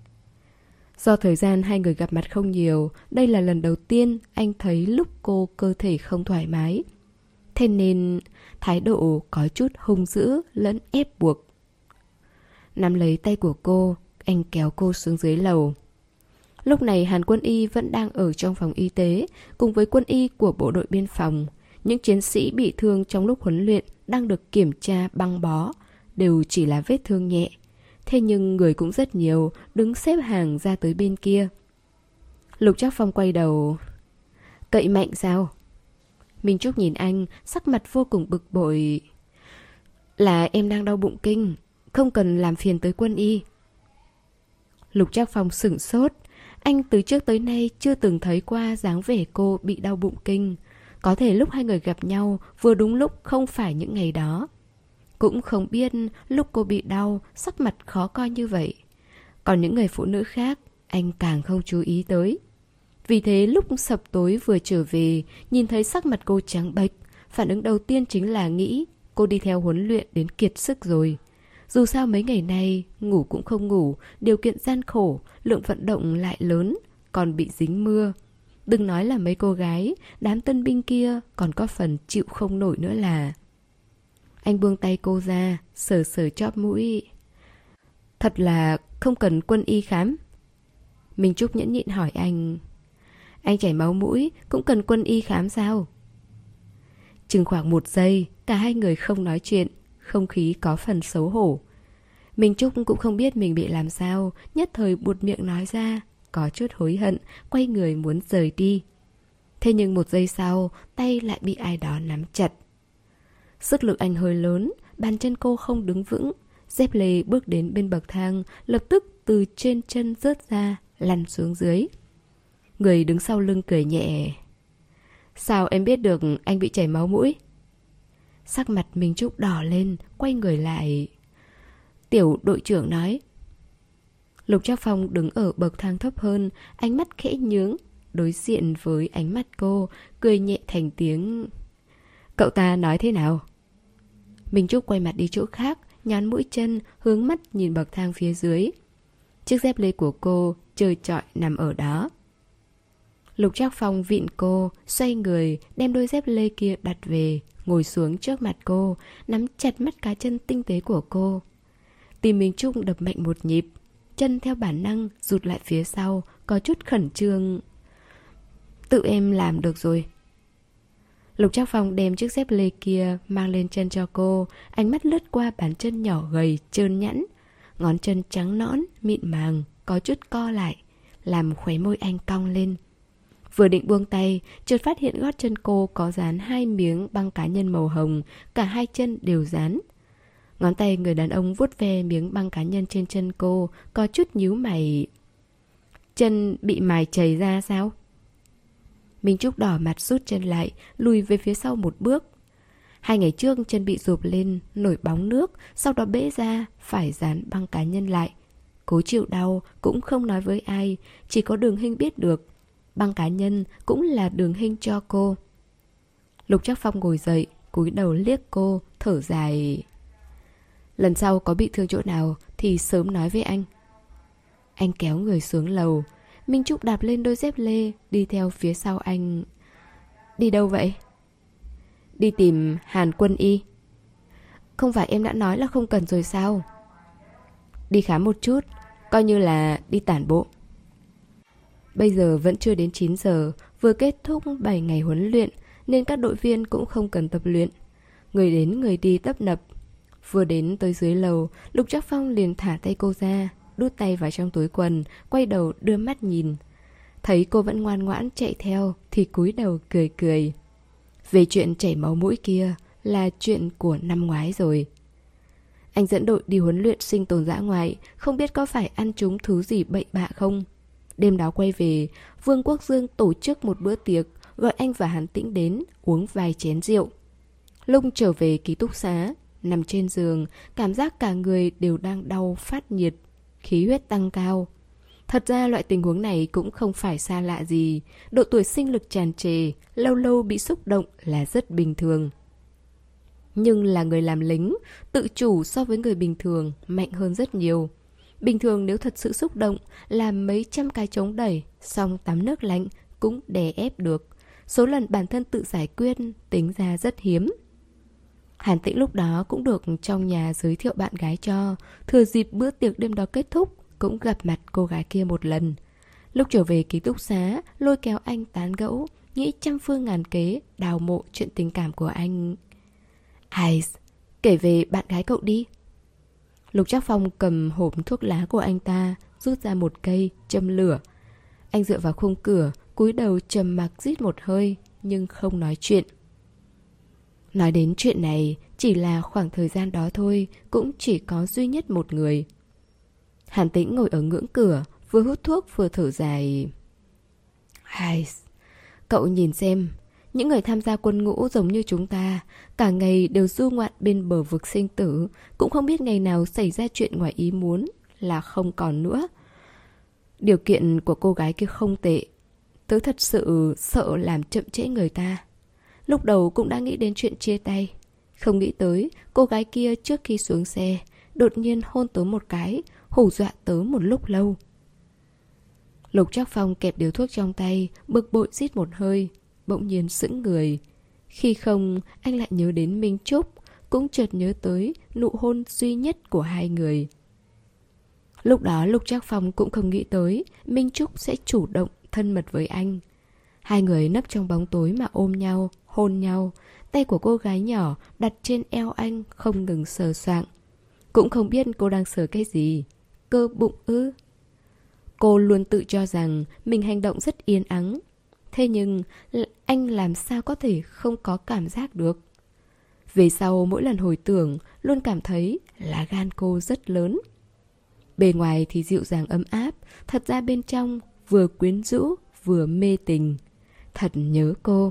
Do thời gian hai người gặp mặt không nhiều, đây là lần đầu tiên anh thấy lúc cô cơ thể không thoải mái. Thế nên thái độ có chút hung dữ lẫn ép buộc. Nắm lấy tay của cô, anh kéo cô xuống dưới lầu. Lúc này Hàn Quân Y vẫn đang ở trong phòng y tế cùng với quân y của bộ đội biên phòng. Những chiến sĩ bị thương trong lúc huấn luyện đang được kiểm tra băng bó, đều chỉ là vết thương nhẹ. Thế nhưng người cũng rất nhiều, đứng xếp hàng ra tới bên kia. Lục Trác Phong quay đầu. Cậy mạnh sao? Minh Trúc nhìn anh, sắc mặt vô cùng bực bội. Là em đang đau bụng kinh, không cần làm phiền tới quân y. Lục Trác Phong sửng sốt. Anh từ trước tới nay chưa từng thấy qua dáng vẻ cô bị đau bụng kinh. Có thể lúc hai người gặp nhau vừa đúng lúc không phải những ngày đó. Cũng không biết lúc cô bị đau sắc mặt khó coi như vậy. Còn những người phụ nữ khác anh càng không chú ý tới. Vì thế lúc sập tối vừa trở về, nhìn thấy sắc mặt cô trắng bệch, phản ứng đầu tiên chính là nghĩ cô đi theo huấn luyện đến kiệt sức rồi. Dù sao mấy ngày nay ngủ cũng không ngủ, điều kiện gian khổ, lượng vận động lại lớn, còn bị dính mưa. Đừng nói là mấy cô gái, đám tân binh kia còn có phần chịu không nổi nữa là. Anh buông tay cô ra, sờ sờ chóp mũi. Thật là không cần quân y khám. Minh Trúc nhẫn nhịn hỏi anh. Anh chảy máu mũi cũng cần quân y khám sao? Chừng khoảng một giây, cả hai người không nói chuyện, không khí có phần xấu hổ. Minh Trúc cũng không biết mình bị làm sao, nhất thời buột miệng nói ra, có chút hối hận, quay người muốn rời đi. Thế nhưng một giây sau, tay lại bị ai đó nắm chặt. Sức lực anh hơi lớn, bàn chân cô không đứng vững. Dép lê bước đến bên bậc thang, lập tức từ trên chân rớt ra, lăn xuống dưới. Người đứng sau lưng cười nhẹ. Sao em biết được anh bị chảy máu mũi? Sắc mặt Minh Trúc đỏ lên, quay người lại. Tiểu đội trưởng nói. Lục Trác Phong đứng ở bậc thang thấp hơn, ánh mắt khẽ nhướng, đối diện với ánh mắt cô, cười nhẹ thành tiếng. Cậu ta nói thế nào? Minh Trúc quay mặt đi chỗ khác, nhón mũi chân, hướng mắt nhìn bậc thang phía dưới. Chiếc dép lê của cô trơ trọi nằm ở đó. Lục Trác Phong vịn cô, xoay người, đem đôi dép lê kia đặt về, ngồi xuống trước mặt cô, nắm chặt mắt cá chân tinh tế của cô. Tim Minh Trúc đập mạnh một nhịp, chân theo bản năng rụt lại phía sau, có chút khẩn trương. Tự em làm được rồi. Lục Trác Phong đem chiếc dép lê kia mang lên chân cho cô, ánh mắt lướt qua bàn chân nhỏ gầy, trơn nhẵn. Ngón chân trắng nõn, mịn màng, có chút co lại, làm khóe môi anh cong lên. Vừa định buông tay, chợt phát hiện gót chân cô có dán hai miếng băng cá nhân màu hồng, cả hai chân đều dán. Ngón tay người đàn ông vuốt ve miếng băng cá nhân trên chân cô, có chút nhíu mày. Chân bị mài chảy ra sao? Minh Trúc đỏ mặt rút chân lại, lùi về phía sau một bước. Hai ngày trước chân bị rụp lên, nổi bóng nước, sau đó bẽ ra, phải dán băng cá nhân lại. Cố chịu đau, cũng không nói với ai, chỉ có Đường Hinh biết được. Băng cá nhân cũng là Đường Hinh cho cô. Lục Trác Phong ngồi dậy, cúi đầu liếc cô, thở dài. Lần sau có bị thương chỗ nào thì sớm nói với anh. Anh kéo người xuống lầu. Minh Trúc đạp lên đôi dép lê, đi theo phía sau anh. Đi đâu vậy? Đi tìm Hàn Quân Y. Không phải em đã nói là không cần rồi sao? Đi khám một chút, coi như là đi tản bộ. Bây giờ vẫn chưa đến chín giờ, vừa kết thúc bảy ngày huấn luyện, nên các đội viên cũng không cần tập luyện. Người đến người đi tấp nập. Vừa đến tới dưới lầu, Lục Trác Phong liền thả tay cô ra, đút tay vào trong túi quần, quay đầu đưa mắt nhìn. Thấy cô vẫn ngoan ngoãn chạy theo thì cúi đầu cười cười. Về chuyện chảy máu mũi kia là chuyện của năm ngoái rồi. Anh dẫn đội đi huấn luyện sinh tồn dã ngoại, không biết có phải ăn trúng thứ gì bậy bạ không. Đêm đó quay về, Vương Quốc Dương tổ chức một bữa tiệc, gọi anh và Hàn Tĩnh đến uống vài chén rượu. Lúc trở về ký túc xá, nằm trên giường, cảm giác cả người đều đang đau phát nhiệt, khí huyết tăng cao. Thật ra loại tình huống này cũng không phải xa lạ gì, độ tuổi sinh lực tràn trề, lâu lâu bị xúc động là rất bình thường. Nhưng là người làm lính, tự chủ so với người bình thường mạnh hơn rất nhiều. Bình thường nếu thật sự xúc động, làm mấy trăm cái chống đẩy, xong tắm nước lạnh cũng đè ép được. Số lần bản thân tự giải quyết tính ra rất hiếm. Hàn Tĩnh lúc đó cũng được trong nhà giới thiệu bạn gái cho, thừa dịp bữa tiệc đêm đó kết thúc, cũng gặp mặt cô gái kia một lần. Lúc trở về ký túc xá, lôi kéo anh tán gẫu, nghĩ trăm phương ngàn kế, đào mộ chuyện tình cảm của anh. Ai, kể về bạn gái cậu đi. Lục Trác Phong cầm hộp thuốc lá của anh ta, rút ra một cây, châm lửa. Anh dựa vào khung cửa, cúi đầu trầm mặc rít một hơi, nhưng không nói chuyện. Nói đến chuyện này, chỉ là khoảng thời gian đó thôi, cũng chỉ có duy nhất một người. Hàn Tĩnh ngồi ở ngưỡng cửa, vừa hút thuốc vừa thở dài. Ai, cậu nhìn xem, những người tham gia quân ngũ giống như chúng ta, cả ngày đều du ngoạn bên bờ vực sinh tử, cũng không biết ngày nào xảy ra chuyện ngoài ý muốn là không còn nữa. Điều kiện của cô gái kia không tệ, tớ thật sự sợ làm chậm trễ người ta. Lúc đầu cũng đã nghĩ đến chuyện chia tay, không nghĩ tới cô gái kia trước khi xuống xe đột nhiên hôn tớ một cái, hù dọa tớ một lúc lâu. Lục Trác Phong kẹp điếu thuốc trong tay, bực bội rít một hơi, bỗng nhiên sững người. Khi không, anh lại nhớ đến Minh Trúc, cũng chợt nhớ tới nụ hôn duy nhất của hai người. Lúc đó Lục Trác Phong cũng không nghĩ tới Minh Trúc sẽ chủ động thân mật với anh. Hai người nấp trong bóng tối mà ôm nhau, hôn nhau. Tay của cô gái nhỏ đặt trên eo anh không ngừng sờ soạng. Cũng không biết cô đang sờ cái gì. Cơ bụng ư? Cô luôn tự cho rằng mình hành động rất yên ắng. Thế nhưng anh làm sao có thể không có cảm giác được? Về sau mỗi lần hồi tưởng luôn cảm thấy là gan cô rất lớn. Bề ngoài thì dịu dàng ấm áp, thật ra bên trong vừa quyến rũ vừa mê tình. Thật nhớ cô.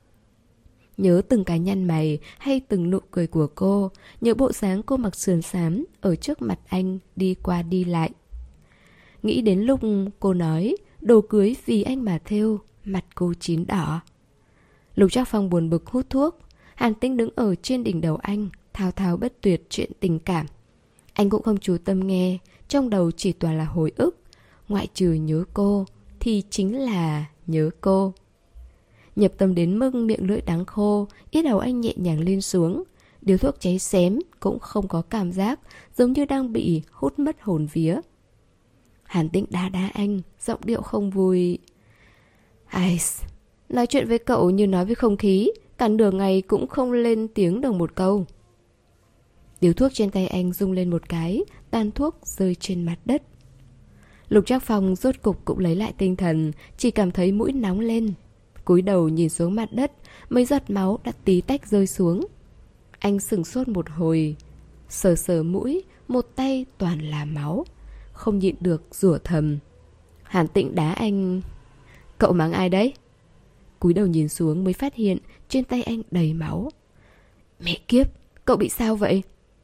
Nhớ từng cái nhăn mày hay từng nụ cười của cô. Nhớ bộ dáng cô mặc sườn xám ở trước mặt anh đi qua đi lại. Nghĩ đến lúc cô nói đồ cưới vì anh mà thêu, mặt cô chín đỏ. Lục Trác Phong buồn bực hút thuốc. Hàn Tĩnh đứng ở trên đỉnh đầu anh, thao thao bất tuyệt chuyện tình cảm. Anh cũng không chú tâm nghe, trong đầu chỉ toàn là hồi ức. Ngoại trừ nhớ cô thì chính là nhớ cô. Nhập tâm đến mức miệng lưỡi đắng khô, yết hầu anh nhẹ nhàng lên xuống. Điếu thuốc cháy xém cũng không có cảm giác, giống như đang bị hút mất hồn vía. Hàn Tĩnh đá đá anh, giọng điệu không vui. Ai, nói chuyện với cậu như nói với không khí, cả nửa ngày cũng không lên tiếng đồng một câu. Điếu thuốc trên tay anh rung lên một cái, tàn thuốc rơi trên mặt đất. Lục Trác Phong rốt cục cũng lấy lại tinh thần, chỉ cảm thấy mũi nóng lên. Cúi đầu nhìn xuống mặt đất, mấy giọt máu đã tí tách rơi xuống. Anh sửng sốt một hồi, sờ sờ mũi, một tay toàn là máu. Không nhịn được rủa thầm. Hàn Tĩnh đá anh. Cậu mắng ai đấy? Cúi đầu nhìn xuống mới phát hiện trên tay anh đầy máu. Mẹ kiếp, cậu bị sao vậy?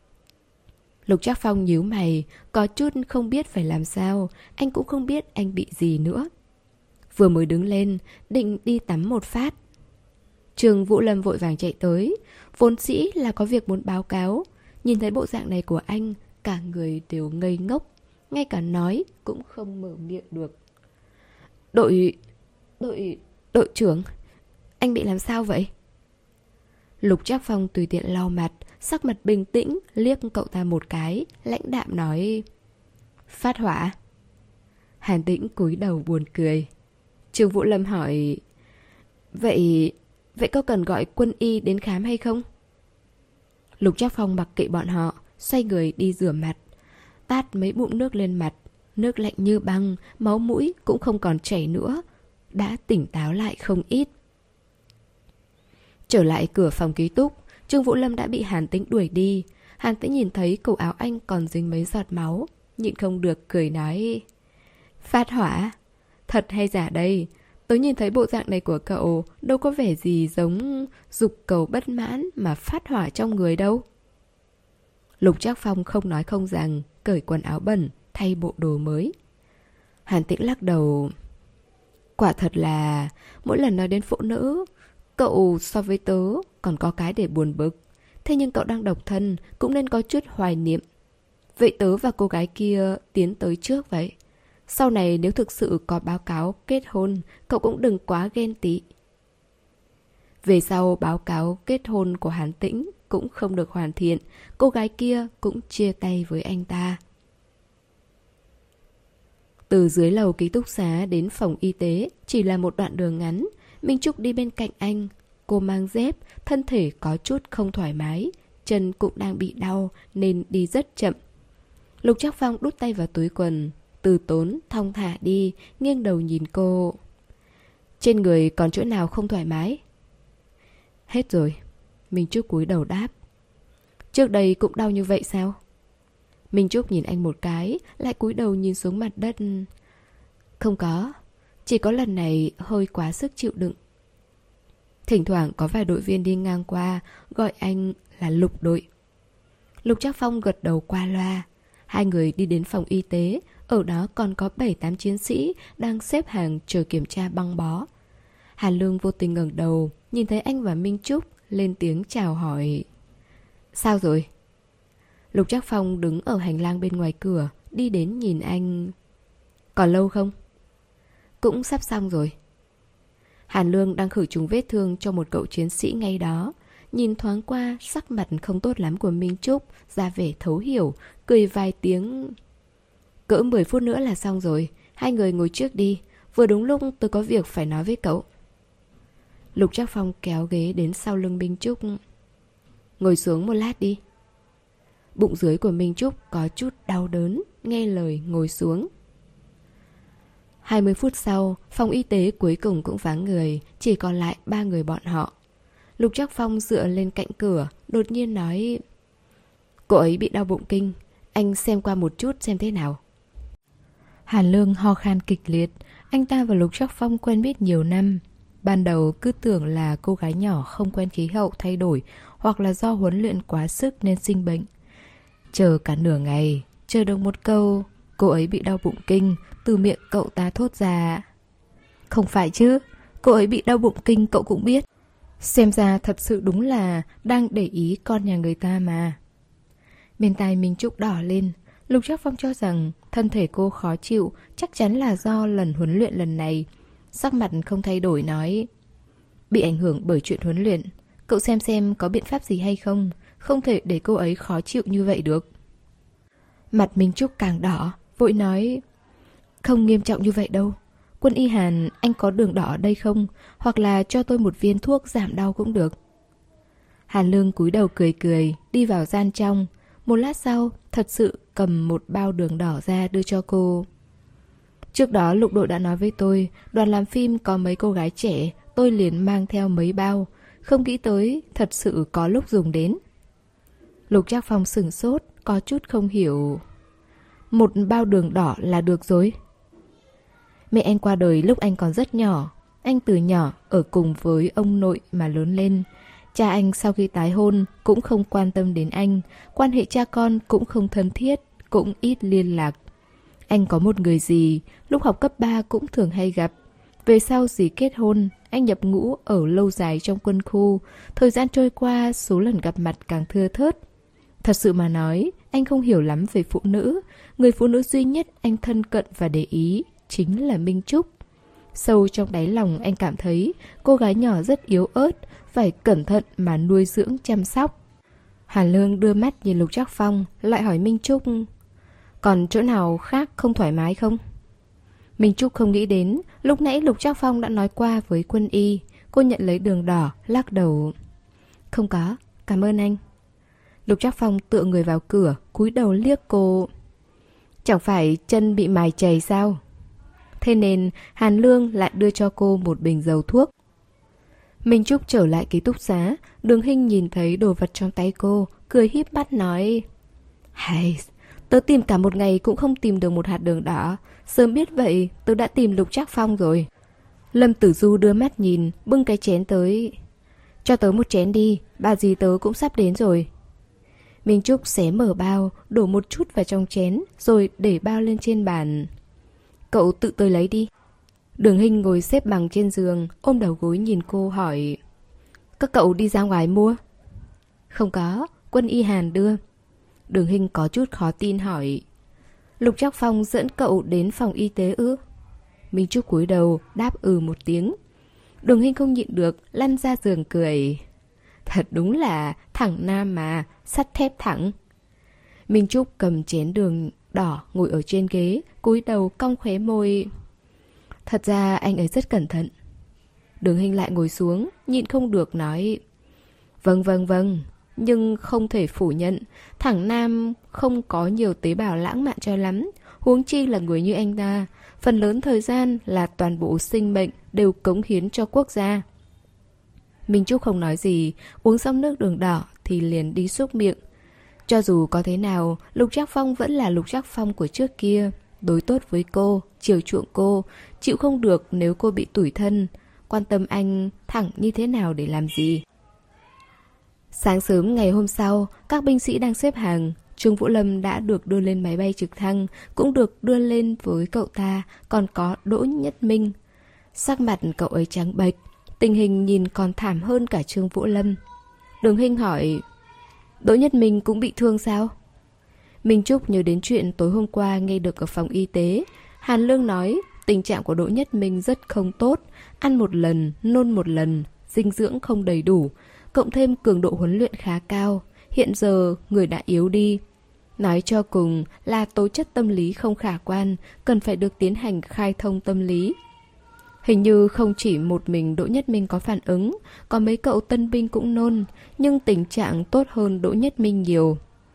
Lục Trác Phong nhíu mày, có chút không biết phải làm sao. Anh cũng không biết anh bị gì nữa. Vừa mới đứng lên, định đi tắm một phát. Trường Vũ Lâm vội vàng chạy tới. Vốn dĩ là có việc muốn báo cáo. Nhìn thấy bộ dạng này của anh, cả người đều ngây ngốc. Ngay cả nói cũng không mở miệng được. Đội... đội... đội trưởng, anh bị làm sao vậy? Lục Trác Phong tùy tiện lau mặt, sắc mặt bình tĩnh, liếc cậu ta một cái, lãnh đạm nói. Phát hỏa. Hàn Tĩnh cúi đầu buồn cười. Trường Vũ Lâm hỏi. Vậy... vậy có cần gọi quân y đến khám hay không? Lục Trác Phong mặc kệ bọn họ, xoay người đi rửa mặt. Tát mấy bụng nước lên mặt. Nước lạnh như băng, máu mũi cũng không còn chảy nữa. Đã tỉnh táo lại không ít. Trở lại cửa phòng ký túc, Trương Vũ Lâm đã bị Hàn Tĩnh đuổi đi. Hàn Tĩnh nhìn thấy cổ áo anh còn dính mấy giọt máu, nhịn không được cười nói. Phát hỏa? Thật hay giả đây? Tớ nhìn thấy bộ dạng này của cậu đâu có vẻ gì giống dục cầu bất mãn mà phát hỏa trong người đâu. Lục Trác Phong không nói không rằng, cởi quần áo bẩn, thay bộ đồ mới. Hàn Tĩnh lắc đầu. Quả thật là mỗi lần nói đến phụ nữ, cậu so với tớ còn có cái để buồn bực. Thế nhưng cậu đang độc thân, cũng nên có chút hoài niệm. Vậy tớ và cô gái kia tiến tới trước vậy. Sau này nếu thực sự có báo cáo kết hôn, cậu cũng đừng quá ghen tị. Về sau báo cáo kết hôn của Hàn Tĩnh cũng không được hoàn thiện, cô gái kia cũng chia tay với anh ta. Từ dưới lầu ký túc xá đến phòng y tế chỉ là một đoạn đường ngắn. Minh Trúc đi bên cạnh anh. Cô mang dép, thân thể có chút không thoải mái, chân cũng đang bị đau nên đi rất chậm. Lục Trác Phong đút tay vào túi quần, từ tốn thong thả đi, nghiêng đầu nhìn cô. Trên người còn chỗ nào không thoải mái? Hết rồi. Minh Trúc cúi đầu đáp. Trước đây cũng đau như vậy sao? Minh Trúc nhìn anh một cái, lại cúi đầu nhìn xuống mặt đất. Không có, chỉ có lần này hơi quá sức chịu đựng. Thỉnh thoảng có vài đội viên đi ngang qua, gọi anh là Lục đội. Lục Trác Phong gật đầu qua loa. Hai người đi đến phòng y tế, ở đó còn có bảy tám chiến sĩ đang xếp hàng chờ kiểm tra băng bó. Hàn Lương vô tình ngẩng đầu, nhìn thấy anh và Minh Trúc, lên tiếng chào hỏi. Sao rồi? Lục Trác Phong đứng ở hành lang bên ngoài cửa, đi đến nhìn anh. Còn lâu không? Cũng sắp xong rồi. Hàn Lương đang khử trùng vết thương cho một cậu chiến sĩ ngay đó. Nhìn thoáng qua sắc mặt không tốt lắm của Minh Trúc, ra vẻ thấu hiểu, cười vài tiếng. Cỡ mười phút nữa là xong rồi, hai người ngồi trước đi. Vừa đúng lúc tôi có việc phải nói với cậu. Lục Trác Phong kéo ghế đến sau lưng Minh Trúc. Ngồi xuống một lát đi. Bụng dưới của Minh Trúc có chút đau đớn, nghe lời ngồi xuống. hai mươi phút sau, phòng y tế cuối cùng cũng vắng người, chỉ còn lại ba người bọn họ. Lục Trác Phong dựa lên cạnh cửa, đột nhiên nói: Cô ấy bị đau bụng kinh, anh xem qua một chút xem thế nào. Hàn Lương ho khan kịch liệt. Anh ta và Lục Trác Phong quen biết nhiều năm. Ban đầu cứ tưởng là cô gái nhỏ không quen khí hậu thay đổi, hoặc là do huấn luyện quá sức nên sinh bệnh. Chờ cả nửa ngày, chờ được một câu cô ấy bị đau bụng kinh, từ miệng cậu ta thốt ra: Không phải chứ, cô ấy bị đau bụng kinh cậu cũng biết. Xem ra thật sự đúng là đang để ý con nhà người ta mà. Bên tai Minh Trúc đỏ lên. Lục Trác Phong cho rằng thân thể cô khó chịu chắc chắn là do lần huấn luyện lần này. Sắc mặt không thay đổi nói: Bị ảnh hưởng bởi chuyện huấn luyện, cậu xem xem có biện pháp gì hay không. Không thể để cô ấy khó chịu như vậy được. Mặt Minh Trúc càng đỏ, vội nói: Không nghiêm trọng như vậy đâu. Quân y Hàn, anh có đường đỏ ở đây không? Hoặc là cho tôi một viên thuốc giảm đau cũng được. Hàn Lương cúi đầu cười cười, đi vào gian trong. Một lát sau, thật sự cầm một bao đường đỏ ra đưa cho cô. Trước đó Lục đội đã nói với tôi, đoàn làm phim có mấy cô gái trẻ, tôi liền mang theo mấy bao. Không nghĩ tới, thật sự có lúc dùng đến. Lục Trác Phong sửng sốt, có chút không hiểu. Một bao đường đỏ là được rồi. Mẹ anh qua đời lúc anh còn rất nhỏ. Anh từ nhỏ ở cùng với ông nội mà lớn lên. Cha anh sau khi tái hôn cũng không quan tâm đến anh. Quan hệ cha con cũng không thân thiết, cũng ít liên lạc. Anh có một người dì, lúc học cấp ba cũng thường hay gặp. Về sau dì kết hôn, anh nhập ngũ ở lâu dài trong quân khu. Thời gian trôi qua, số lần gặp mặt càng thưa thớt. Thật sự mà nói, anh không hiểu lắm về phụ nữ. Người phụ nữ duy nhất anh thân cận và để ý chính là Minh Trúc. Sâu trong đáy lòng anh cảm thấy cô gái nhỏ rất yếu ớt, phải cẩn thận mà nuôi dưỡng chăm sóc. Hàn Lương đưa mắt nhìn Lục Trác Phong, lại hỏi Minh Trúc: Còn chỗ nào khác không thoải mái không? Minh Trúc không nghĩ đến, lúc nãy Lục Trác Phong đã nói qua với quân y. Cô nhận lấy đường đỏ, lắc đầu: Không có, cảm ơn anh. Lục Trác Phong tựa người vào cửa, cúi đầu liếc cô. Chẳng phải chân bị mài chày sao? Thế nên Hàn Lương lại đưa cho cô một bình dầu thuốc. Minh Trúc trở lại ký túc xá. Đường Hinh nhìn thấy đồ vật trong tay cô, cười híp mắt nói: Hay, tớ tìm cả một ngày cũng không tìm được một hạt đường đỏ. Sớm biết vậy, tớ đã tìm Lục Trác Phong rồi. Lâm Tử Du đưa mắt nhìn, bưng cái chén tới. Cho tớ một chén đi, bà dì tớ cũng sắp đến rồi. Minh Trúc xé mở bao, đổ một chút vào trong chén, rồi để bao lên trên bàn. Cậu tự tới lấy đi. Đường Hinh ngồi xếp bằng trên giường, ôm đầu gối nhìn cô hỏi: Các cậu đi ra ngoài mua? Không có, quân y Hàn đưa. Đường Hinh có chút khó tin hỏi: Lục Trác Phong dẫn cậu đến phòng y tế ư? Minh Trúc cúi đầu đáp ừ một tiếng. Đường Hinh không nhịn được, lăn ra giường cười: Thật đúng là thẳng nam mà, sắt thép thẳng. Minh Trúc cầm chén đường đỏ ngồi ở trên ghế, cúi đầu cong khóe môi. Thật ra anh ấy rất cẩn thận. Đường Hinh lại ngồi xuống, nhịn không được nói: Vâng vâng vâng, nhưng không thể phủ nhận, thẳng nam không có nhiều tế bào lãng mạn cho lắm. Huống chi là người như anh ta, phần lớn thời gian là toàn bộ sinh mệnh đều cống hiến cho quốc gia. Minh Trúc không nói gì, uống xong nước đường đỏ thì liền đi súc miệng. Cho dù có thế nào, Lục Trác Phong vẫn là Lục Trác Phong của trước kia, đối tốt với cô, chiều chuộng cô, chịu không được nếu cô bị tủi thân, quan tâm anh thẳng như thế nào để làm gì. Sáng sớm ngày hôm sau, các binh sĩ đang xếp hàng. Trương Vũ Lâm đã được đưa lên máy bay trực thăng, cũng được đưa lên với cậu ta, còn có Đỗ Nhất Minh. Sắc mặt cậu ấy trắng bệch, tình hình nhìn còn thảm hơn cả Trương Vũ Lâm. Đường Hinh hỏi: Đỗ Nhất Minh cũng bị thương sao? Minh Trúc nhớ đến chuyện tối hôm qua nghe được ở phòng y tế. Hàn Lương nói tình trạng của Đỗ Nhất Minh rất không tốt, ăn một lần, nôn một lần, dinh dưỡng không đầy đủ, cộng thêm cường độ huấn luyện khá cao. Hiện giờ người đã yếu đi. Nói cho cùng là tố chất tâm lý không khả quan, cần phải được tiến hành khai thông tâm lý. Hình như không chỉ một mình Đỗ Nhất Minh có phản ứng, có mấy cậu tân binh cũng nôn, nhưng tình trạng tốt hơn Đỗ Nhất Minh nhiều.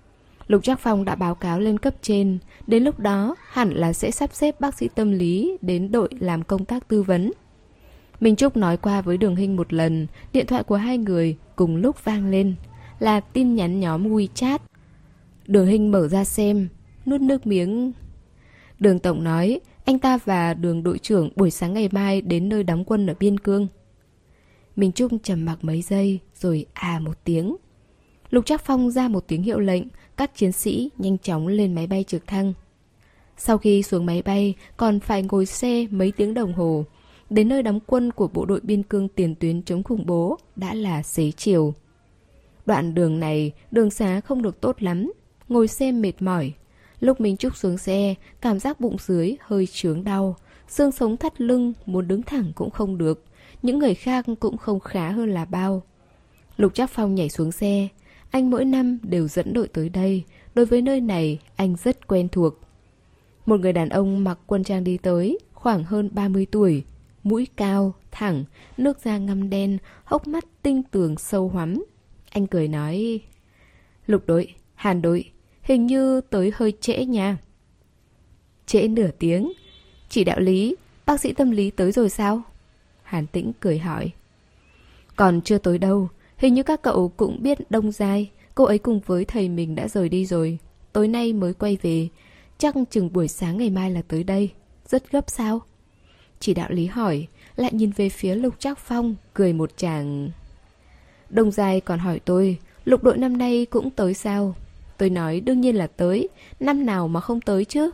Lục Trác Phong đã báo cáo lên cấp trên, đến lúc đó hẳn là sẽ sắp xếp bác sĩ tâm lý đến đội làm công tác tư vấn. Minh Trúc nói qua với Đường Hinh một lần, điện thoại của hai người cùng lúc vang lên, là tin nhắn nhóm WeChat. Đường Hinh mở ra xem, nuốt nước miếng. Đường Tổng nói, anh ta và Đường đội trưởng buổi sáng ngày mai đến nơi đóng quân ở Biên Cương. Minh Trúc trầm mặc mấy giây, rồi à một tiếng. Lục Trác Phong ra một tiếng hiệu lệnh, các chiến sĩ nhanh chóng lên máy bay trực thăng. Sau khi xuống máy bay, còn phải ngồi xe mấy tiếng đồng hồ. Đến nơi đóng quân của bộ đội biên cương tiền tuyến chống khủng bố đã là xế chiều. Đoạn đường này, đường xá không được tốt lắm, ngồi xe mệt mỏi. Lúc Minh Trúc xuống xe, cảm giác bụng dưới hơi chướng đau, xương sống thắt lưng, muốn đứng thẳng cũng không được. Những người khác cũng không khá hơn là bao. Lục Trác Phong nhảy xuống xe. Anh mỗi năm đều dẫn đội tới đây. Đối với nơi này, anh rất quen thuộc. Một người đàn ông mặc quân trang đi tới, khoảng hơn ba mươi tuổi. Mũi cao, thẳng, nước da ngăm đen, hốc mắt tinh tường sâu hoắm. Anh cười nói, Lục đội, Hàn đội, hình như tới hơi trễ nha. Trễ nửa tiếng. Chỉ đạo lý, bác sĩ tâm lý tới rồi sao? Hàn Tĩnh cười hỏi. Còn chưa tới đâu, hình như các cậu cũng biết Đông Giai, cô ấy cùng với thầy mình đã rời đi rồi. Tối nay mới quay về, chắc chừng buổi sáng ngày mai là tới đây. Rất gấp sao? Chỉ đạo lý hỏi, lại nhìn về phía Lục Trác Phong, cười một tràng. Đông Giai còn hỏi tôi, Lục đội năm nay cũng tới sao? Tôi nói đương nhiên là tới, năm nào mà không tới chứ?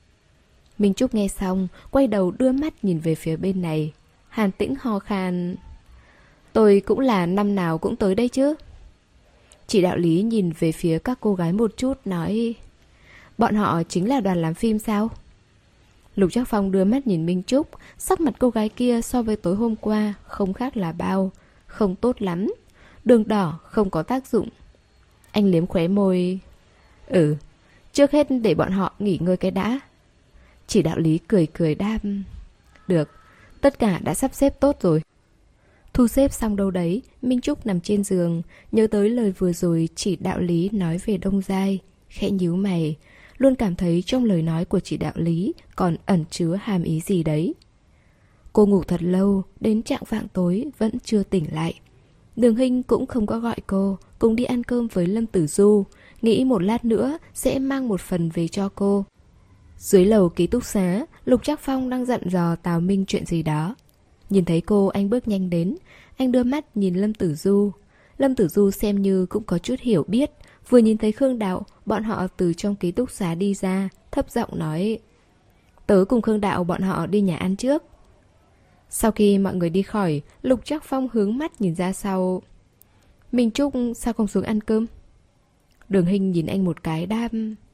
Minh Trúc nghe xong, quay đầu đưa mắt nhìn về phía bên này. Hàn Tĩnh ho khan. Tôi cũng là năm nào cũng tới đây chứ. Chỉ đạo lý nhìn về phía các cô gái một chút, nói, bọn họ chính là đoàn làm phim sao? Lục Trác Phong đưa mắt nhìn Minh Trúc, sắc mặt cô gái kia so với tối hôm qua không khác là bao, không tốt lắm. Đường đỏ không có tác dụng. Anh liếm khóe môi. Ừ, trước hết để bọn họ nghỉ ngơi cái đã. Chỉ đạo lý cười cười đáp. Được, tất cả đã sắp xếp tốt rồi. Thu xếp xong đâu đấy, Minh Trúc nằm trên giường, nhớ tới lời vừa rồi chỉ đạo lý nói về Đông Giai, khẽ nhíu mày, luôn cảm thấy trong lời nói của chỉ đạo lý còn ẩn chứa hàm ý gì đấy. Cô ngủ thật lâu, đến trạng vạng tối vẫn chưa tỉnh lại. Đường Hinh cũng không có gọi cô, cùng đi ăn cơm với Lâm Tử Du, nghĩ một lát nữa sẽ mang một phần về cho cô. Dưới lầu ký túc xá, Lục Trác Phong đang dặn dò Tào Minh chuyện gì đó. Nhìn thấy cô, anh bước nhanh đến. Anh đưa mắt nhìn Lâm Tử Du. Lâm Tử Du xem như cũng có chút hiểu biết. Vừa nhìn thấy Khương Đạo, bọn họ từ trong ký túc xá đi ra, thấp giọng nói, tớ cùng Khương Đạo bọn họ đi nhà ăn trước. Sau khi mọi người đi khỏi, Lục Trác Phong hướng mắt nhìn ra sau. Minh Trúc sao không xuống ăn cơm? Đường Hinh nhìn anh một cái đáp,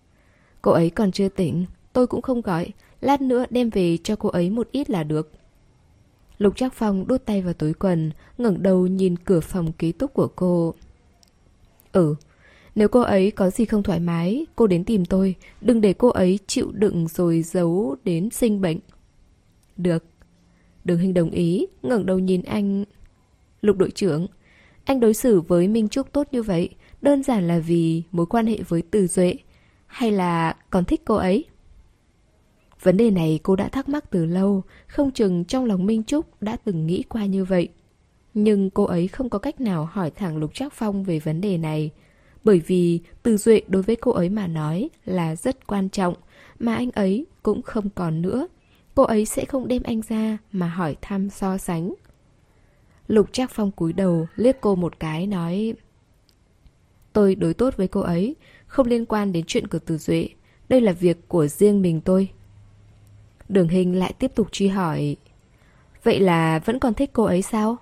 cô ấy còn chưa tỉnh, tôi cũng không gọi, lát nữa đem về cho cô ấy một ít là được. Lục Trác Phong đút tay vào túi quần, ngẩng đầu nhìn cửa phòng ký túc của cô. Ừ, nếu cô ấy có gì không thoải mái, cô đến tìm tôi, đừng để cô ấy chịu đựng rồi giấu đến sinh bệnh. Được. Đường Hinh đồng ý, ngẩng đầu nhìn anh. Lục đội trưởng, anh đối xử với Minh Trúc tốt như vậy, đơn giản là vì mối quan hệ với Từ Duệ, hay là còn thích cô ấy? Vấn đề này cô đã thắc mắc từ lâu, không chừng trong lòng Minh Trúc đã từng nghĩ qua như vậy. Nhưng cô ấy không có cách nào hỏi thẳng Lục Trác Phong về vấn đề này, bởi vì Từ Duệ đối với cô ấy mà nói là rất quan trọng, mà anh ấy cũng không còn nữa. Cô ấy sẽ không đem anh ra mà hỏi thăm so sánh. Lục Trác Phong cúi đầu liếc cô một cái nói, tôi đối tốt với cô ấy, không liên quan đến chuyện của Từ Duệ, đây là việc của riêng mình tôi. Đường Hinh lại tiếp tục truy hỏi, vậy là vẫn còn thích cô ấy sao?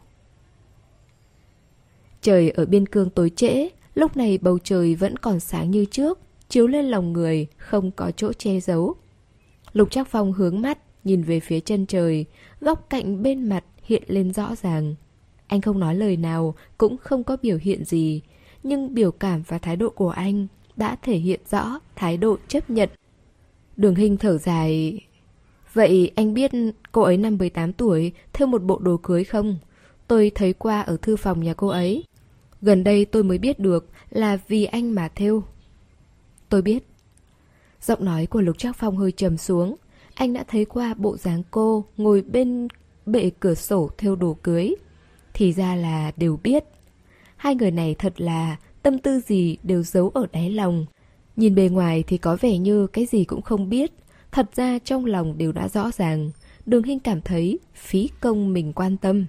Trời ở biên cương tối trễ, lúc này bầu trời vẫn còn sáng như trước, chiếu lên lòng người, không có chỗ che giấu. Lục Trác Phong hướng mắt, nhìn về phía chân trời, góc cạnh bên mặt hiện lên rõ ràng. Anh không nói lời nào, cũng không có biểu hiện gì, nhưng biểu cảm và thái độ của anh đã thể hiện rõ thái độ chấp nhận. Đường Hinh thở dài, vậy anh biết cô ấy năm mười tám tuổi thêu một bộ đồ cưới không? Tôi thấy qua ở thư phòng nhà cô ấy. Gần đây tôi mới biết được là vì anh mà thêu. Tôi biết. Giọng nói của Lục Trác Phong hơi trầm xuống. Anh đã thấy qua bộ dáng cô ngồi bên bệ cửa sổ thêu đồ cưới. Thì ra là đều biết. Hai người này thật là tâm tư gì đều giấu ở đáy lòng. Nhìn bề ngoài thì có vẻ như cái gì cũng không biết. Thật ra trong lòng đều đã rõ ràng. Đường Hinh cảm thấy phí công mình quan tâm.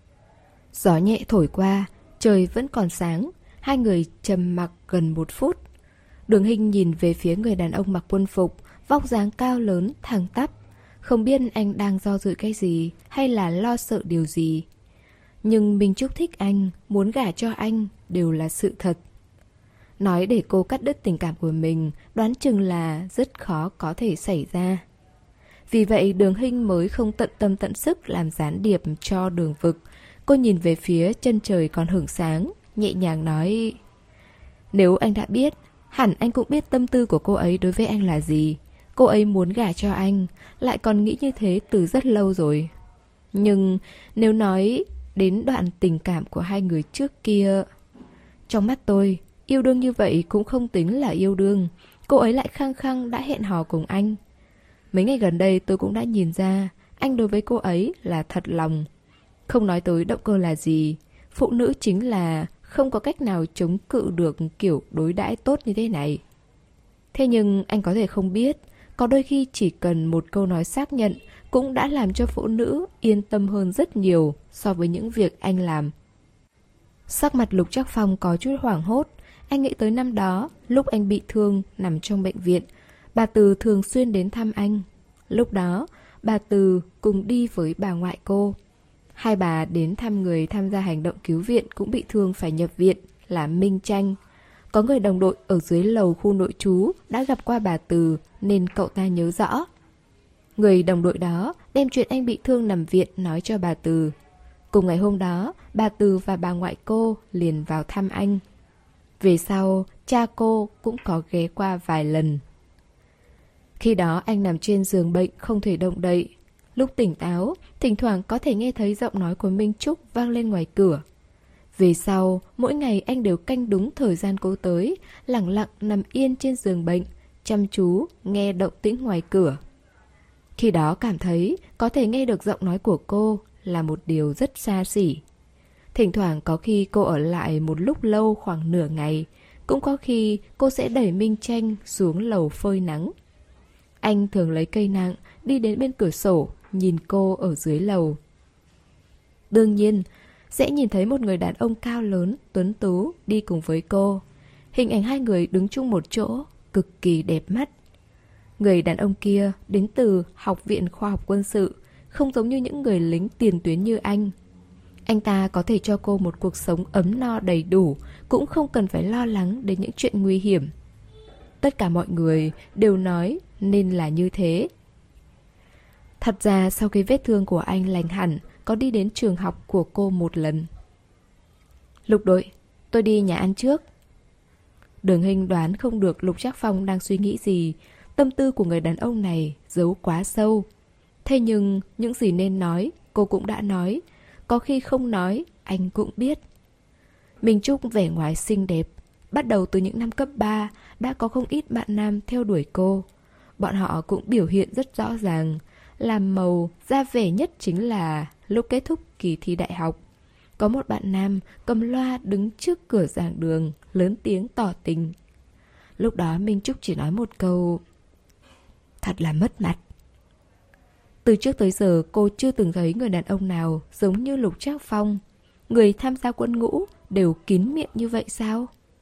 Gió nhẹ thổi qua, trời vẫn còn sáng. Hai người trầm mặc gần một phút. Đường Hinh nhìn về phía người đàn ông mặc quân phục, vóc dáng cao lớn, thẳng tắp. Không biết anh đang do dự cái gì hay là lo sợ điều gì. Nhưng Minh Trúc thích anh, muốn gả cho anh đều là sự thật. Nói để cô cắt đứt tình cảm của mình, đoán chừng là rất khó có thể xảy ra. Vì vậy Đường Hinh mới không tận tâm tận sức làm gián điệp cho Đường Vực. Cô nhìn về phía chân trời còn hửng sáng, nhẹ nhàng nói: nếu anh đã biết, hẳn anh cũng biết tâm tư của cô ấy đối với anh là gì. Cô ấy muốn gả cho anh, lại còn nghĩ như thế từ rất lâu rồi. Nhưng nếu nói đến đoạn tình cảm của hai người trước kia, trong mắt tôi, yêu đương như vậy cũng không tính là yêu đương. Cô ấy lại khăng khăng đã hẹn hò cùng anh. Mấy ngày gần đây tôi cũng đã nhìn ra anh đối với cô ấy là thật lòng. Không nói tới động cơ là gì, phụ nữ chính là không có cách nào chống cự được kiểu đối đãi tốt như thế này. Thế nhưng anh có thể không biết, có đôi khi chỉ cần một câu nói xác nhận cũng đã làm cho phụ nữ yên tâm hơn rất nhiều so với những việc anh làm. Sắc mặt Lục Trác Phong có chút hoảng hốt. Anh nghĩ tới năm đó, lúc anh bị thương nằm trong bệnh viện, bà Từ thường xuyên đến thăm anh. Lúc đó, bà Từ cùng đi với bà ngoại cô. Hai bà đến thăm người tham gia hành động cứu viện cũng bị thương phải nhập viện là Minh Tranh. Có người đồng đội ở dưới lầu khu nội trú đã gặp qua bà Từ nên cậu ta nhớ rõ. Người đồng đội đó đem chuyện anh bị thương nằm viện nói cho bà Từ. Cùng ngày hôm đó, bà Từ và bà ngoại cô liền vào thăm anh. Về sau, cha cô cũng có ghé qua vài lần. Khi đó anh nằm trên giường bệnh không thể động đậy. Lúc tỉnh táo, thỉnh thoảng có thể nghe thấy giọng nói của Minh Trúc vang lên ngoài cửa. Về sau, mỗi ngày anh đều canh đúng thời gian cô tới, lặng lặng nằm yên trên giường bệnh, chăm chú nghe động tĩnh ngoài cửa. Khi đó cảm thấy có thể nghe được giọng nói của cô là một điều rất xa xỉ. Thỉnh thoảng có khi cô ở lại một lúc lâu khoảng nửa ngày, cũng có khi cô sẽ đẩy Minh Tranh xuống lầu phơi nắng. Anh thường lấy cây nặng đi đến bên cửa sổ, nhìn cô ở dưới lầu. Đương nhiên, sẽ nhìn thấy một người đàn ông cao lớn, tuấn tú đi cùng với cô. Hình ảnh hai người đứng chung một chỗ, cực kỳ đẹp mắt. Người đàn ông kia đến từ Học viện Khoa học Quân sự, không giống như những người lính tiền tuyến như anh. Anh ta có thể cho cô một cuộc sống ấm no đầy đủ, cũng không cần phải lo lắng đến những chuyện nguy hiểm. Tất cả mọi người đều nói nên là như thế. Thật ra sau khi vết thương của anh lành hẳn, có đi đến trường học của cô một lần. Lục đội, tôi đi nhà ăn trước. Đường Hinh đoán không được Lục Trác Phong đang suy nghĩ gì. Tâm tư của người đàn ông này giấu quá sâu. Thế nhưng những gì nên nói cô cũng đã nói. Có khi không nói anh cũng biết. Minh Trúc vẻ ngoài xinh đẹp. Bắt đầu từ những năm cấp ba đã có không ít bạn nam theo đuổi cô. Bọn họ cũng biểu hiện rất rõ ràng. Làm màu ra vẻ nhất chính là lúc kết thúc kỳ thi đại học. Có một bạn nam cầm loa đứng trước cửa giảng đường, lớn tiếng tỏ tình. Lúc đó Minh Trúc chỉ nói một câu: thật là mất mặt. Từ trước tới giờ cô chưa từng thấy người đàn ông nào giống như Lục Trác Phong. Người tham gia quân ngũ đều kín miệng như vậy sao?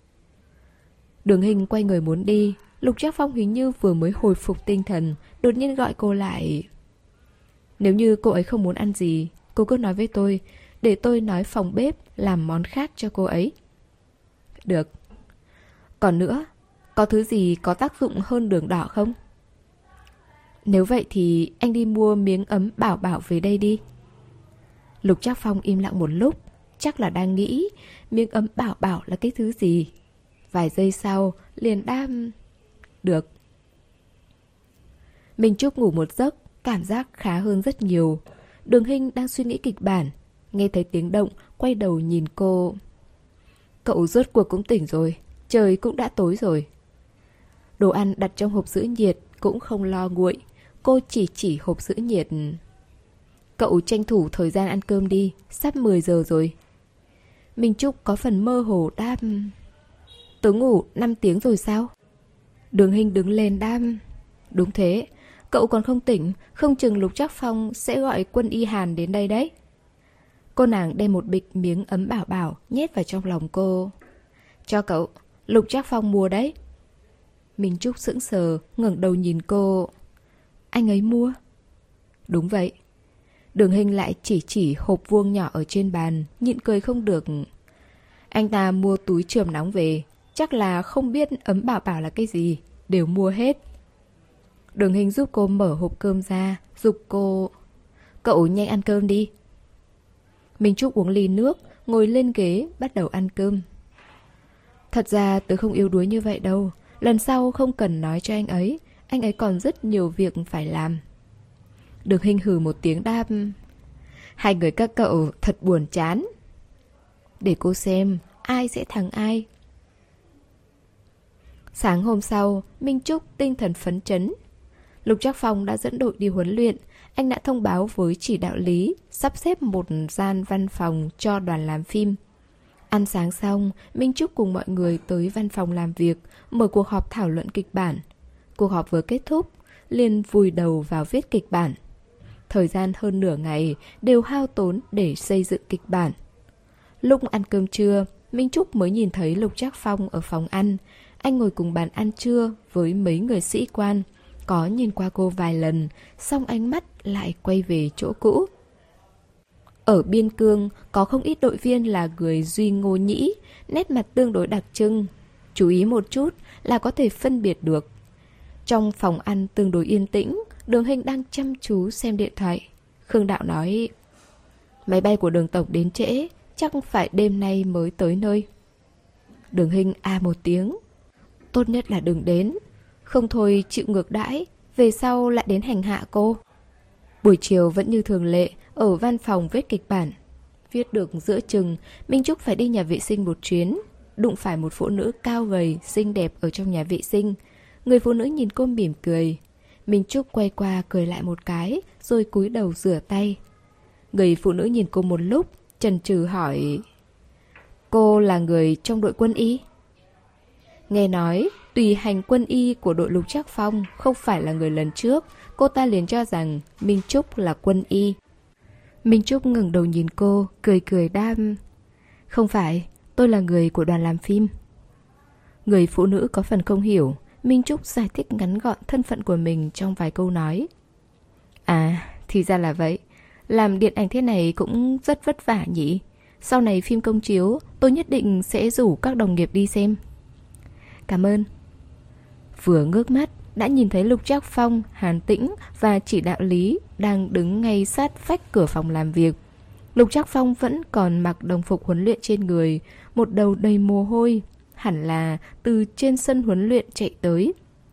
Đường Hinh quay người muốn đi. Lục Trác Phong hình như vừa mới hồi phục tinh thần, đột nhiên gọi cô lại. Nếu như cô ấy không muốn ăn gì, cô cứ nói với tôi, để tôi nói phòng bếp làm món khác cho cô ấy. Được. Còn nữa, có thứ gì có tác dụng hơn đường đỏ không? Nếu vậy thì anh đi mua miếng ấm Bảo Bảo về đây đi. Lục Trác Phong im lặng một lúc, chắc là đang nghĩ miếng ấm Bảo Bảo là cái thứ gì. Vài giây sau liền đam. Được. Minh Trúc ngủ một giấc, cảm giác khá hơn rất nhiều. Đường Hinh đang suy nghĩ kịch bản, nghe thấy tiếng động, quay đầu nhìn cô. Cậu rốt cuộc cũng tỉnh rồi, trời cũng đã tối rồi. Đồ ăn đặt trong hộp giữ nhiệt cũng không lo nguội. Cô chỉ chỉ hộp giữ nhiệt. Cậu tranh thủ thời gian ăn cơm đi, sắp mười giờ rồi. Minh Trúc có phần mơ hồ đáp. Tớ ngủ năm tiếng rồi sao? Đường Hinh đứng lên đáp. Đúng thế, cậu còn không tỉnh, không chừng Lục Trác Phong sẽ gọi quân y Hàn đến đây đấy. Cô nàng đem một bịch miếng ấm bảo bảo nhét vào trong lòng cô. Cho cậu, Lục Trác Phong mua đấy. Minh Trúc sững sờ, ngẩng đầu nhìn cô. Anh ấy mua? Đúng vậy. Đường Hinh lại chỉ chỉ hộp vuông nhỏ ở trên bàn, nhịn cười không được. Anh ta mua túi chườm nóng về, chắc là không biết ấm bảo bảo là cái gì, đều mua hết. Đường Hinh giúp cô mở hộp cơm ra, giục cô. Cậu nhanh ăn cơm đi. Minh Trúc uống ly nước, ngồi lên ghế, bắt đầu ăn cơm. Thật ra tớ không yếu đuối như vậy đâu. Lần sau không cần nói cho anh ấy, anh ấy còn rất nhiều việc phải làm. Đường Hinh hừ một tiếng đáp. Hai người các cậu thật buồn chán. Để cô xem ai sẽ thắng ai. Sáng hôm sau, Minh Trúc tinh thần phấn chấn. Lục Trác Phong đã dẫn đội đi huấn luyện. Anh đã thông báo với chỉ đạo lý, sắp xếp một gian văn phòng cho đoàn làm phim. Ăn sáng xong, Minh Trúc cùng mọi người tới văn phòng làm việc, mở cuộc họp thảo luận kịch bản. Cuộc họp vừa kết thúc, liền vùi đầu vào viết kịch bản. Thời gian hơn nửa ngày đều hao tốn để xây dựng kịch bản. Lúc ăn cơm trưa, Minh Trúc mới nhìn thấy Lục Trác Phong ở phòng ăn. Anh ngồi cùng bàn ăn trưa với mấy người sĩ quan, có nhìn qua cô vài lần, xong ánh mắt lại quay về chỗ cũ. Ở biên cương có không ít đội viên là người Duy Ngô Nhĩ, nét mặt tương đối đặc trưng. Chú ý một chút là có thể phân biệt được. Trong phòng ăn tương đối yên tĩnh, Đường Hinh đang chăm chú xem điện thoại. Khương Đạo nói, máy bay của Đường Tổng đến trễ, chắc phải đêm nay mới tới nơi. Đường Hinh à một tiếng. Tốt nhất là đừng đến, không thôi chịu ngược đãi, về sau lại đến hành hạ cô. Buổi chiều vẫn như thường lệ, ở văn phòng viết kịch bản. Viết được giữa chừng, Minh Trúc phải đi nhà vệ sinh một chuyến. Đụng phải một phụ nữ cao gầy, xinh đẹp ở trong nhà vệ sinh. Người phụ nữ nhìn cô mỉm cười. Minh Trúc quay qua cười lại một cái, rồi cúi đầu rửa tay. Người phụ nữ nhìn cô một lúc, chần chừ hỏi, cô là người trong đội quân y? Nghe nói, tùy hành quân y của đội Lục Trác Phong không phải là người lần trước, cô ta liền cho rằng Minh Trúc là quân y. Minh Trúc ngẩng đầu nhìn cô, cười cười đam. Không phải, tôi là người của đoàn làm phim. Người phụ nữ có phần không hiểu, Minh Trúc giải thích ngắn gọn thân phận của mình trong vài câu nói. À, thì ra là vậy. Làm điện ảnh thế này cũng rất vất vả nhỉ. Sau này phim công chiếu, tôi nhất định sẽ rủ các đồng nghiệp đi xem. Cảm ơn. Vừa ngước mắt, đã nhìn thấy Lục Trác Phong, Hàn Tĩnh và chỉ đạo lý đang đứng ngay sát vách cửa phòng làm việc. Lục Trác Phong vẫn còn mặc đồng phục huấn luyện trên người, một đầu đầy mồ hôi, hẳn là từ trên sân huấn luyện chạy tới.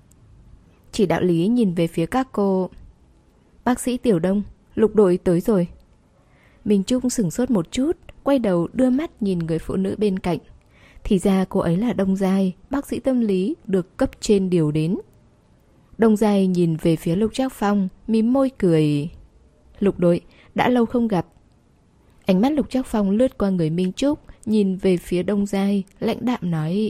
Chỉ đạo lý nhìn về phía các cô. Bác sĩ Tiểu Đông, Lục đội tới rồi. Minh Trúc sửng sốt một chút, quay đầu đưa mắt nhìn người phụ nữ bên cạnh. Thì ra cô ấy là Đông Giai, bác sĩ tâm lý được cấp trên điều đến. Đông Giai nhìn về phía Lục Trác Phong, mím môi cười. Lục đội, đã lâu không gặp. Ánh mắt Lục Trác Phong lướt qua người Minh Trúc, nhìn về phía Đông Giai, lãnh đạm nói.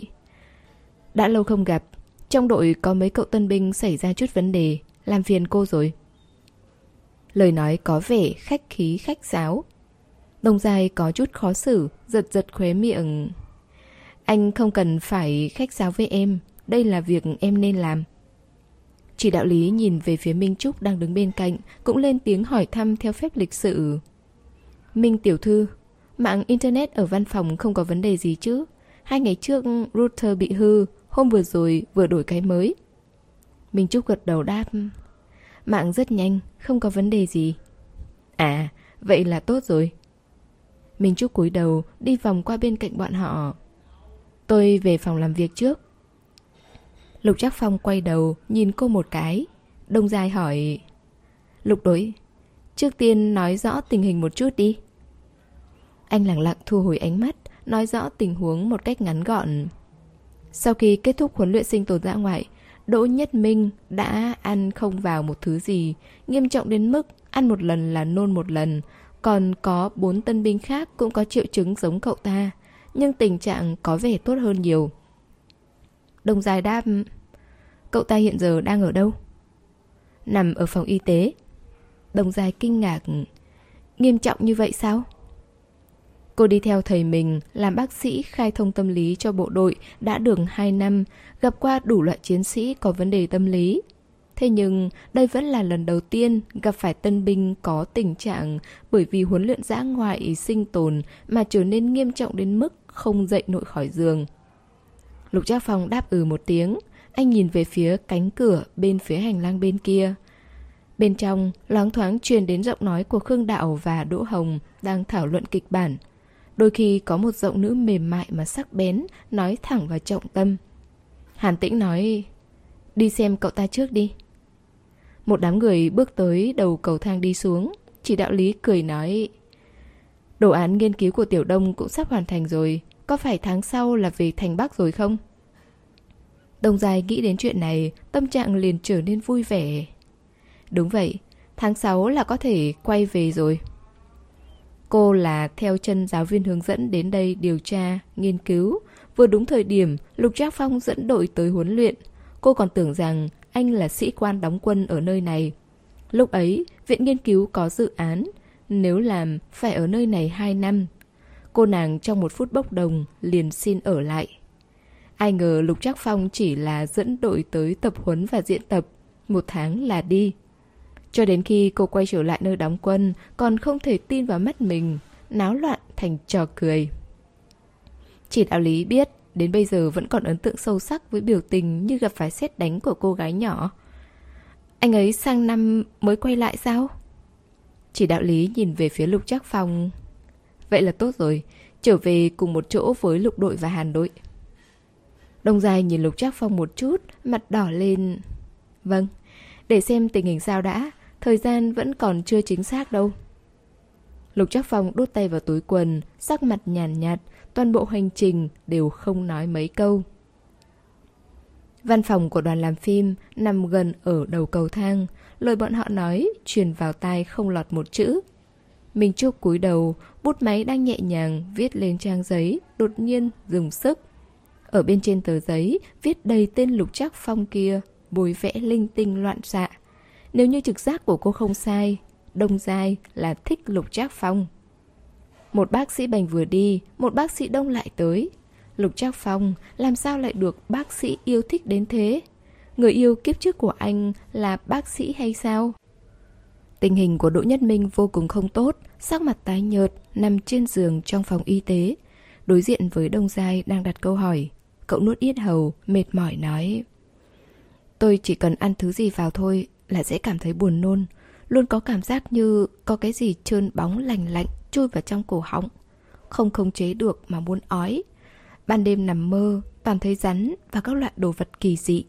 Đã lâu không gặp, trong đội có mấy cậu tân binh xảy ra chút vấn đề, làm phiền cô rồi. Lời nói có vẻ khách khí khách sáo. Đông Giai có chút khó xử, giật giật khóe miệng. Anh không cần phải khách sáo với em, đây là việc em nên làm. Chỉ đạo lý nhìn về phía Minh Trúc đang đứng bên cạnh, cũng lên tiếng hỏi thăm theo phép lịch sự. Minh tiểu thư, mạng internet ở văn phòng không có vấn đề gì chứ? Hai ngày trước router bị hư, hôm vừa rồi vừa đổi cái mới. Minh Trúc gật đầu đáp. Mạng rất nhanh, không có vấn đề gì. À, vậy là tốt rồi. Minh Trúc cúi đầu, đi vòng qua bên cạnh bọn họ. Tôi về phòng làm việc trước. Lục Trác Phong quay đầu, nhìn cô một cái. Đông Giai hỏi. Lục đối, trước tiên nói rõ tình hình một chút đi. Anh lặng lặng thu hồi ánh mắt, nói rõ tình huống một cách ngắn gọn. Sau khi kết thúc huấn luyện sinh tồn dã ngoại, Đỗ Nhất Minh đã ăn không vào một thứ gì, nghiêm trọng đến mức ăn một lần là nôn một lần. Còn có bốn tân binh khác cũng có triệu chứng giống cậu ta, nhưng tình trạng có vẻ tốt hơn nhiều. Đông Giai đáp: cậu ta hiện giờ đang ở đâu? Nằm ở phòng y tế. Đông Giai kinh ngạc: nghiêm trọng như vậy sao? Cô đi theo thầy mình làm bác sĩ khai thông tâm lý cho bộ đội đã được hai năm, gặp qua đủ loại chiến sĩ có vấn đề tâm lý. Thế nhưng đây vẫn là lần đầu tiên gặp phải tân binh có tình trạng bởi vì huấn luyện dã ngoại sinh tồn mà trở nên nghiêm trọng đến mức không dậy nổi khỏi giường. Lục Trác Phong đáp ừ một tiếng, anh nhìn về phía cánh cửa bên phía hành lang bên kia. Bên trong loáng thoáng truyền đến giọng nói của Khương Đạo và Đỗ Hồng đang thảo luận kịch bản. Đôi khi có một giọng nữ mềm mại mà sắc bén, nói thẳng vào trọng tâm. Hàn Tĩnh nói: đi xem cậu ta trước đi. Một đám người bước tới đầu cầu thang đi xuống. Chỉ đạo lý cười nói: đồ án nghiên cứu của Tiểu Đông cũng sắp hoàn thành rồi, có phải tháng sau là về thành Bắc rồi không? Đông Giai nghĩ đến chuyện này, tâm trạng liền trở nên vui vẻ. Đúng vậy, tháng sáu là có thể quay về rồi. Cô là theo chân giáo viên hướng dẫn đến đây điều tra, nghiên cứu. Vừa đúng thời điểm Lục Trác Phong dẫn đội tới huấn luyện. Cô còn tưởng rằng anh là sĩ quan đóng quân ở nơi này. Lúc ấy, viện nghiên cứu có dự án, nếu làm phải ở nơi này hai năm. Cô nàng trong một phút bốc đồng liền xin ở lại. Ai ngờ Lục Trác Phong chỉ là dẫn đội tới tập huấn và diễn tập, một tháng là đi. Cho đến khi cô quay trở lại nơi đóng quân, còn không thể tin vào mắt mình, náo loạn thành trò cười. Chỉ đạo lý biết, đến bây giờ vẫn còn ấn tượng sâu sắc với biểu tình như gặp phải sét đánh của cô gái nhỏ. Anh ấy sang năm mới quay lại sao? Chỉ đạo lý nhìn về phía Lục Trác Phong. Vậy là tốt rồi, trở về cùng một chỗ với Lục đội và Hàn đội. Đông Giai nhìn Lục Trác Phong một chút, mặt đỏ lên. Vâng, để xem tình hình sao đã, thời gian vẫn còn chưa chính xác đâu. Lục Trác Phong đút tay vào túi quần, sắc mặt nhàn nhạt, toàn bộ hành trình đều không nói mấy câu. Văn phòng của đoàn làm phim nằm gần ở đầu cầu thang, lời bọn họ nói truyền vào tai không lọt một chữ. Minh Trúc cúi đầu, bút máy đang nhẹ nhàng viết lên trang giấy, đột nhiên dùng sức. Ở bên trên tờ giấy viết đầy tên Lục Trác Phong kia, bôi vẽ linh tinh loạn xạ. Nếu như trực giác của cô không sai, Đông Giai là thích Lục Trác Phong. Một bác sĩ Bành vừa đi, một bác sĩ Đông lại tới. Lục Trác Phong làm sao lại được bác sĩ yêu thích đến thế? Người yêu kiếp trước của anh là bác sĩ hay sao? Tình hình của Đỗ Nhất Minh vô cùng không tốt, sắc mặt tái nhợt, nằm trên giường trong phòng y tế. Đối diện với Đông Giai đang đặt câu hỏi. Cậu nuốt yết hầu, mệt mỏi nói: tôi chỉ cần ăn thứ gì vào thôi là sẽ cảm thấy buồn nôn. Luôn có cảm giác như có cái gì trơn bóng lành lạnh chui vào trong cổ họng. Không khống chế được mà muốn ói. Ban đêm nằm mơ, toàn thấy rắn và các loại đồ vật kỳ dị.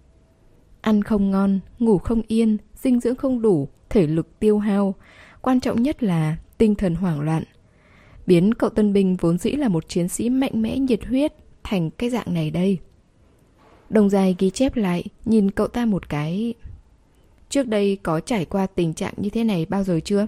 Ăn không ngon, ngủ không yên, dinh dưỡng không đủ, thể lực tiêu hao. Quan trọng nhất là tinh thần hoảng loạn. Biến cậu tân binh vốn dĩ là một chiến sĩ mạnh mẽ nhiệt huyết thành cái dạng này đây. Đông Giai ghi chép lại, nhìn cậu ta một cái. Trước đây có trải qua tình trạng như thế này bao giờ chưa?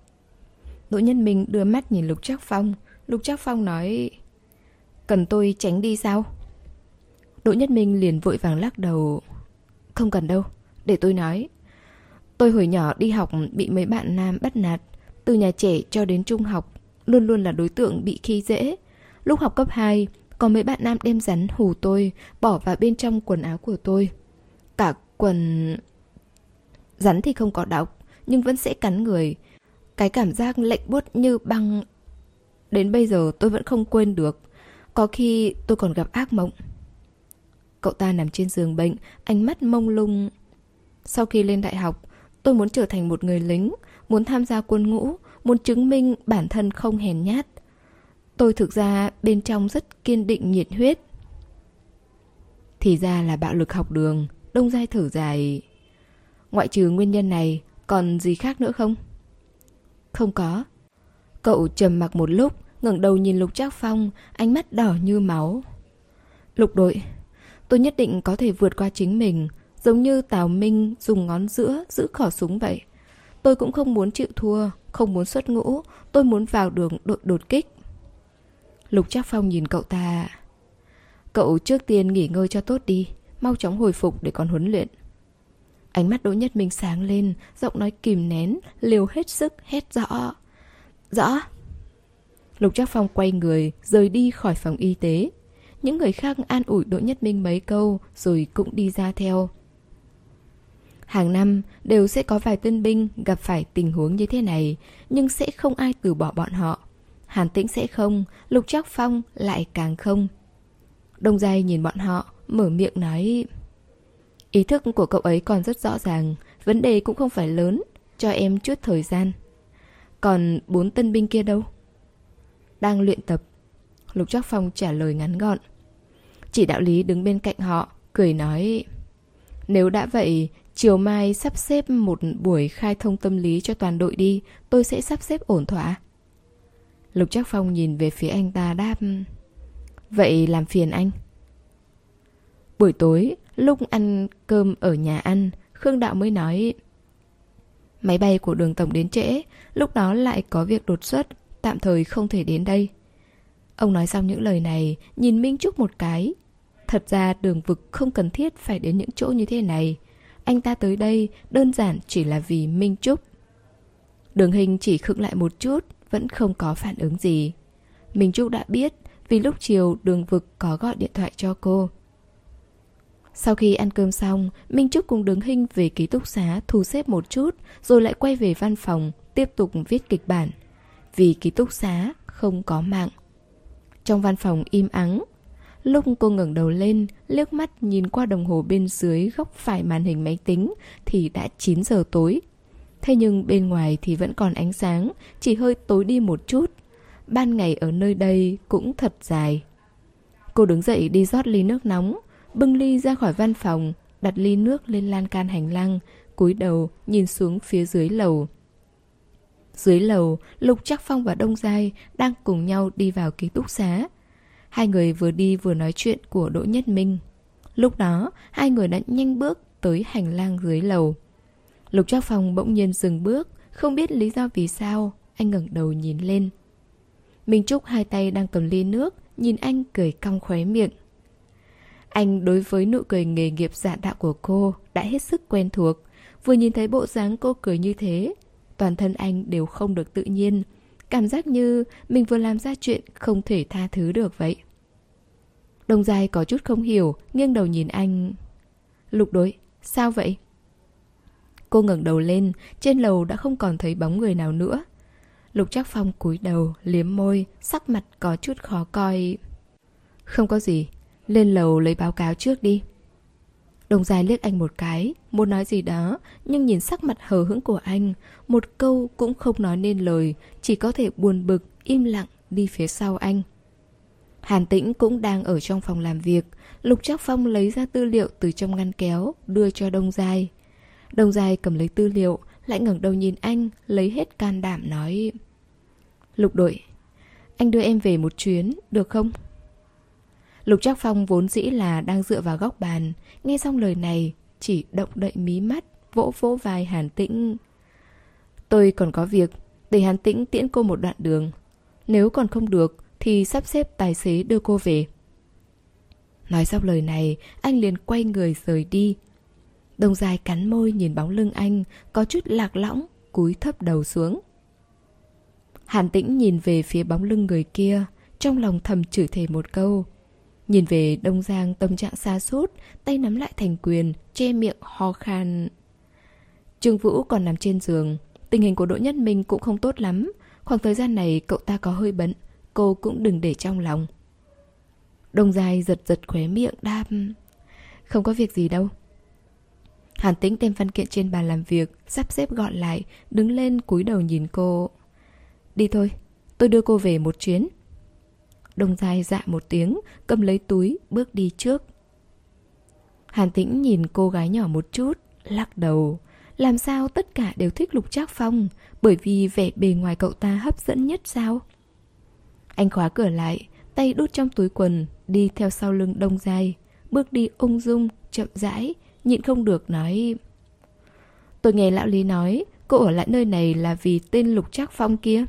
Đỗ Nhất Minh đưa mắt nhìn Lục Trác Phong. Lục Trác Phong nói: cần tôi tránh đi sao? Đỗ Nhất Minh liền vội vàng lắc đầu. Không cần đâu, để tôi nói. Tôi hồi nhỏ đi học bị mấy bạn nam bắt nạt. Từ nhà trẻ cho đến trung học, luôn luôn là đối tượng bị khi dễ. Lúc học cấp hai, có mấy bạn nam đem rắn hù tôi, bỏ vào bên trong quần áo của tôi. Cả quần... Rắn thì không có độc, nhưng vẫn sẽ cắn người. Cái cảm giác lạnh buốt như băng. Đến bây giờ tôi vẫn không quên được. Có khi tôi còn gặp ác mộng. Cậu ta nằm trên giường bệnh, ánh mắt mông lung. Sau khi lên đại học, tôi muốn trở thành một người lính, muốn tham gia quân ngũ, muốn chứng minh bản thân không hèn nhát. Tôi thực ra bên trong rất kiên định nhiệt huyết. Thì ra là bạo lực học đường. Đông Giai thở dài. Ngoại trừ nguyên nhân này, còn gì khác nữa không? Không có. Cậu trầm mặc một lúc, ngẩng đầu nhìn Lục Trác Phong, ánh mắt đỏ như máu. Lục đội, Tôi nhất định có thể vượt qua chính mình, giống như Tào Minh dùng ngón giữa giữ khẩu súng vậy. Tôi cũng không muốn chịu thua, không muốn xuất ngũ, tôi muốn vào đường đội đột kích. Lục Trác Phong nhìn cậu ta. Cậu trước tiên nghỉ ngơi cho tốt đi, mau chóng hồi phục để còn huấn luyện. Ánh mắt Đỗ Nhất Minh sáng lên, giọng nói kìm nén, liều hết sức hét rõ. Rõ. Lục Trác Phong quay người, rời đi khỏi phòng y tế. Những người khác an ủi Đỗ Nhất Minh mấy câu, rồi cũng đi ra theo. Hàng năm đều sẽ có vài tân binh gặp phải tình huống như thế này, nhưng sẽ không ai từ bỏ bọn họ. Hàn Tĩnh sẽ không, Lục Trác Phong lại càng không. Đông Giai nhìn bọn họ, mở miệng nói: ý thức của cậu ấy còn rất rõ ràng, vấn đề cũng không phải lớn, cho em chút thời gian. Còn bốn tân binh kia đâu? Đang luyện tập. Lục Trác Phong trả lời ngắn gọn. Chỉ đạo lý đứng bên cạnh họ, cười nói: nếu đã vậy, chiều mai sắp xếp một buổi khai thông tâm lý cho toàn đội đi, tôi sẽ sắp xếp ổn thỏa. Lục Trác Phong nhìn về phía anh ta đáp: vậy làm phiền anh. Buổi tối, lúc ăn cơm ở nhà ăn, Khương Đạo mới nói: máy bay của Đường tổng đến trễ, lúc đó lại có việc đột xuất, tạm thời không thể đến đây. Ông nói xong những lời này, nhìn Minh Trúc một cái. Thật ra Đường Vực không cần thiết phải đến những chỗ như thế này. Anh ta tới đây đơn giản chỉ là vì Minh Trúc. Đường Hình chỉ khựng lại một chút, vẫn không có phản ứng gì. Minh Trúc đã biết, vì lúc chiều Đường Vực có gọi điện thoại cho cô. Sau khi ăn cơm xong, Minh Trúc cùng Đường Hinh về ký túc xá thu xếp một chút, rồi lại quay về văn phòng, tiếp tục viết kịch bản. Vì ký túc xá không có mạng. Trong văn phòng im ắng. Lúc cô ngẩng đầu lên, liếc mắt nhìn qua đồng hồ bên dưới góc phải màn hình máy tính thì đã chín giờ tối. Thế nhưng bên ngoài thì vẫn còn ánh sáng, chỉ hơi tối đi một chút. Ban ngày ở nơi đây cũng thật dài. Cô đứng dậy đi rót ly nước nóng, bưng ly ra khỏi văn phòng, đặt ly nước lên lan can hành lang, cúi đầu nhìn xuống phía dưới lầu. Dưới lầu, Lục Trác Phong và Đông Giai đang cùng nhau đi vào ký túc xá. Hai người vừa đi vừa nói chuyện của Đỗ Nhất Minh. Lúc đó, hai người đã nhanh bước tới hành lang dưới lầu. Lục Trác Phong bỗng nhiên dừng bước, không biết lý do vì sao, anh ngẩng đầu nhìn lên. Minh Trúc hai tay đang cầm ly nước, nhìn anh cười cong khóe miệng. Anh đối với nụ cười nghề nghiệp giả đạo của cô đã hết sức quen thuộc. Vừa nhìn thấy bộ dáng cô cười như thế, toàn thân anh đều không được tự nhiên. Cảm giác như mình vừa làm ra chuyện không thể tha thứ được vậy. Đông Giai có chút không hiểu, nghiêng đầu nhìn anh. Lục Đối, sao vậy? Cô ngẩng đầu lên, trên lầu đã không còn thấy bóng người nào nữa. Lục Trác Phong cúi đầu, liếm môi, sắc mặt có chút khó coi. Không có gì, lên lầu lấy báo cáo trước đi. Đông Giai liếc anh một cái, muốn nói gì đó, nhưng nhìn sắc mặt hờ hững của anh, một câu cũng không nói nên lời, chỉ có thể buồn bực, im lặng đi phía sau anh. Hàn Tĩnh cũng đang ở trong phòng làm việc. Lục Trác Phong lấy ra tư liệu từ trong ngăn kéo, đưa cho Đông Giai. Đông Giai cầm lấy tư liệu, lại ngẩng đầu nhìn anh, lấy hết can đảm nói: Lục đội, anh đưa em về một chuyến, được không? Lục Trác Phong vốn dĩ là đang dựa vào góc bàn, nghe xong lời này, chỉ động đậy mí mắt, vỗ vỗ vai Hàn Tĩnh. Tôi còn có việc, để Hàn Tĩnh tiễn cô một đoạn đường. Nếu còn không được, thì sắp xếp tài xế đưa cô về. Nói xong lời này, anh liền quay người rời đi. Đông Giai cắn môi nhìn bóng lưng anh, có chút lạc lõng, cúi thấp đầu xuống. Hàn Tĩnh nhìn về phía bóng lưng người kia, trong lòng thầm chửi thề một câu. Nhìn về Đông Giang tâm trạng sa sút, tay nắm lại thành quyền, che miệng ho khan. Trương Vũ còn nằm trên giường, tình hình của Đỗ Nhất Minh cũng không tốt lắm. Khoảng thời gian này cậu ta có hơi bận, cô cũng đừng để trong lòng. Đông Giai giật giật khóe miệng đáp: Không có việc gì đâu. Hàn Tĩnh đem văn kiện trên bàn làm việc, sắp xếp gọn lại, đứng lên cúi đầu nhìn cô. Đi thôi, tôi đưa cô về một chuyến. Đông Giai dạ một tiếng, cầm lấy túi, bước đi trước. Hàn Tĩnh nhìn cô gái nhỏ một chút, lắc đầu. Làm sao tất cả đều thích Lục Trác Phong, bởi vì vẻ bề ngoài cậu ta hấp dẫn nhất sao? Anh khóa cửa lại, tay đút trong túi quần, đi theo sau lưng Đông Giai. bước đi ung dung, chậm rãi, nhịn không được nói: tôi nghe lão Lý nói cô ở lại nơi này là vì tên Lục Trác Phong kia.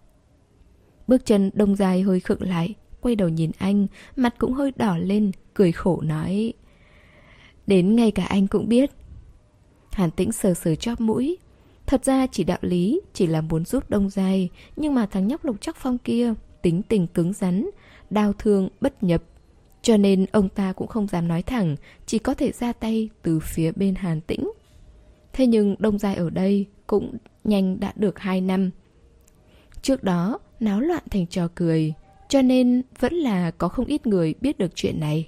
Bước chân Đông Giai hơi khựng lại, quay đầu nhìn anh, mặt cũng hơi đỏ lên, cười khổ nói: đến ngay cả anh cũng biết. Hàn Tĩnh sờ sờ chóp mũi. Thật ra chỉ đạo lý chỉ là muốn giúp Đông Giai, nhưng mà thằng nhóc Lục Trác Phong kia tính tình cứng rắn, đao thương bất nhập, cho nên ông ta cũng không dám nói thẳng, chỉ có thể ra tay từ phía bên Hàn Tĩnh. Thế nhưng Đông Giai ở đây cũng nhanh đã được hai năm. Trước đó náo loạn thành trò cười, cho nên vẫn là có không ít người biết được chuyện này.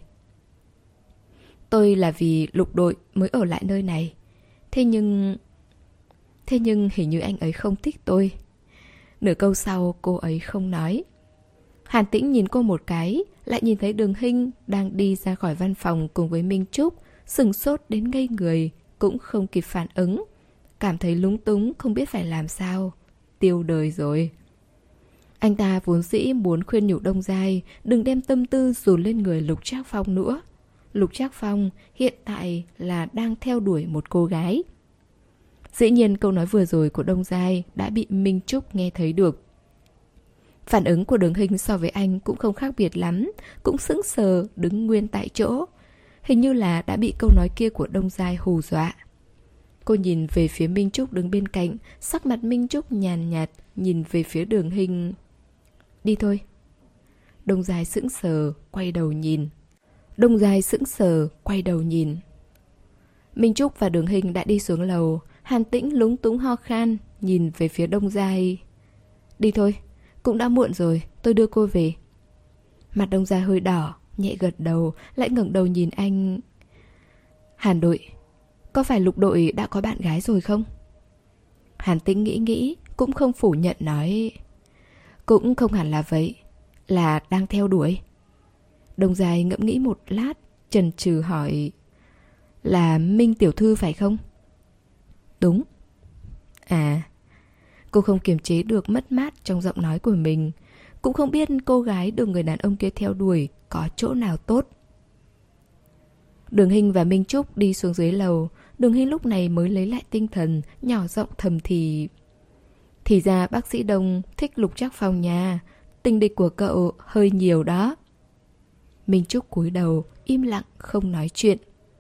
Tôi là vì Lục đội mới ở lại nơi này. Thế nhưng... Thế nhưng hình như anh ấy không thích tôi. Nửa câu sau cô ấy không nói. Hàn Tĩnh nhìn cô một cái, lại nhìn thấy Đường Hinh đang đi ra khỏi văn phòng cùng với Minh Trúc, sửng sốt đến ngây người, cũng không kịp phản ứng. Cảm thấy lúng túng không biết phải làm sao. Tiêu đời rồi. Anh ta vốn dĩ muốn khuyên nhủ Đông Giai đừng đem tâm tư dồn lên người Lục Trác Phong nữa. Lục Trác Phong hiện tại là đang theo đuổi một cô gái. Dĩ nhiên câu nói vừa rồi của Đông Giai đã bị Minh Trúc nghe thấy được. Phản ứng của Đường Hinh so với anh cũng không khác biệt lắm, cũng sững sờ đứng nguyên tại chỗ. Hình như là đã bị câu nói kia của Đông Giai hù dọa. Cô nhìn về phía Minh Trúc đứng bên cạnh, sắc mặt Minh Trúc nhàn nhạt, nhìn về phía Đường Hinh. Đi thôi. Đông Giai sững sờ, quay đầu nhìn. Đông Giai sững sờ, quay đầu nhìn. Minh Trúc và Đường Hinh đã đi xuống lầu. Hàn Tĩnh lúng túng ho khan, nhìn về phía Đông Giai. Đi thôi, cũng đã muộn rồi, tôi đưa cô về. Mặt Đông Giai hơi đỏ, nhẹ gật đầu, lại ngẩng đầu nhìn anh. Hàn đội, có phải Lục đội đã có bạn gái rồi không? Hàn Tĩnh nghĩ nghĩ, cũng không phủ nhận nói. Cũng không hẳn là vậy, là đang theo đuổi. Đông Giai ngẫm nghĩ một lát, chần chừ hỏi. Là Minh tiểu thư phải không? Đúng. À, cô không kiềm chế được mất mát trong giọng nói của mình. Cũng không biết cô gái được người đàn ông kia theo đuổi có chỗ nào tốt. Đường Hinh và Minh Trúc đi xuống dưới lầu. Đường Hinh lúc này mới lấy lại tinh thần, nhỏ giọng thầm thì. Thì ra bác sĩ Đông thích Lục Trác Phong nha. Tình địch của cậu hơi nhiều đó. Minh Trúc cúi đầu, im lặng không nói chuyện.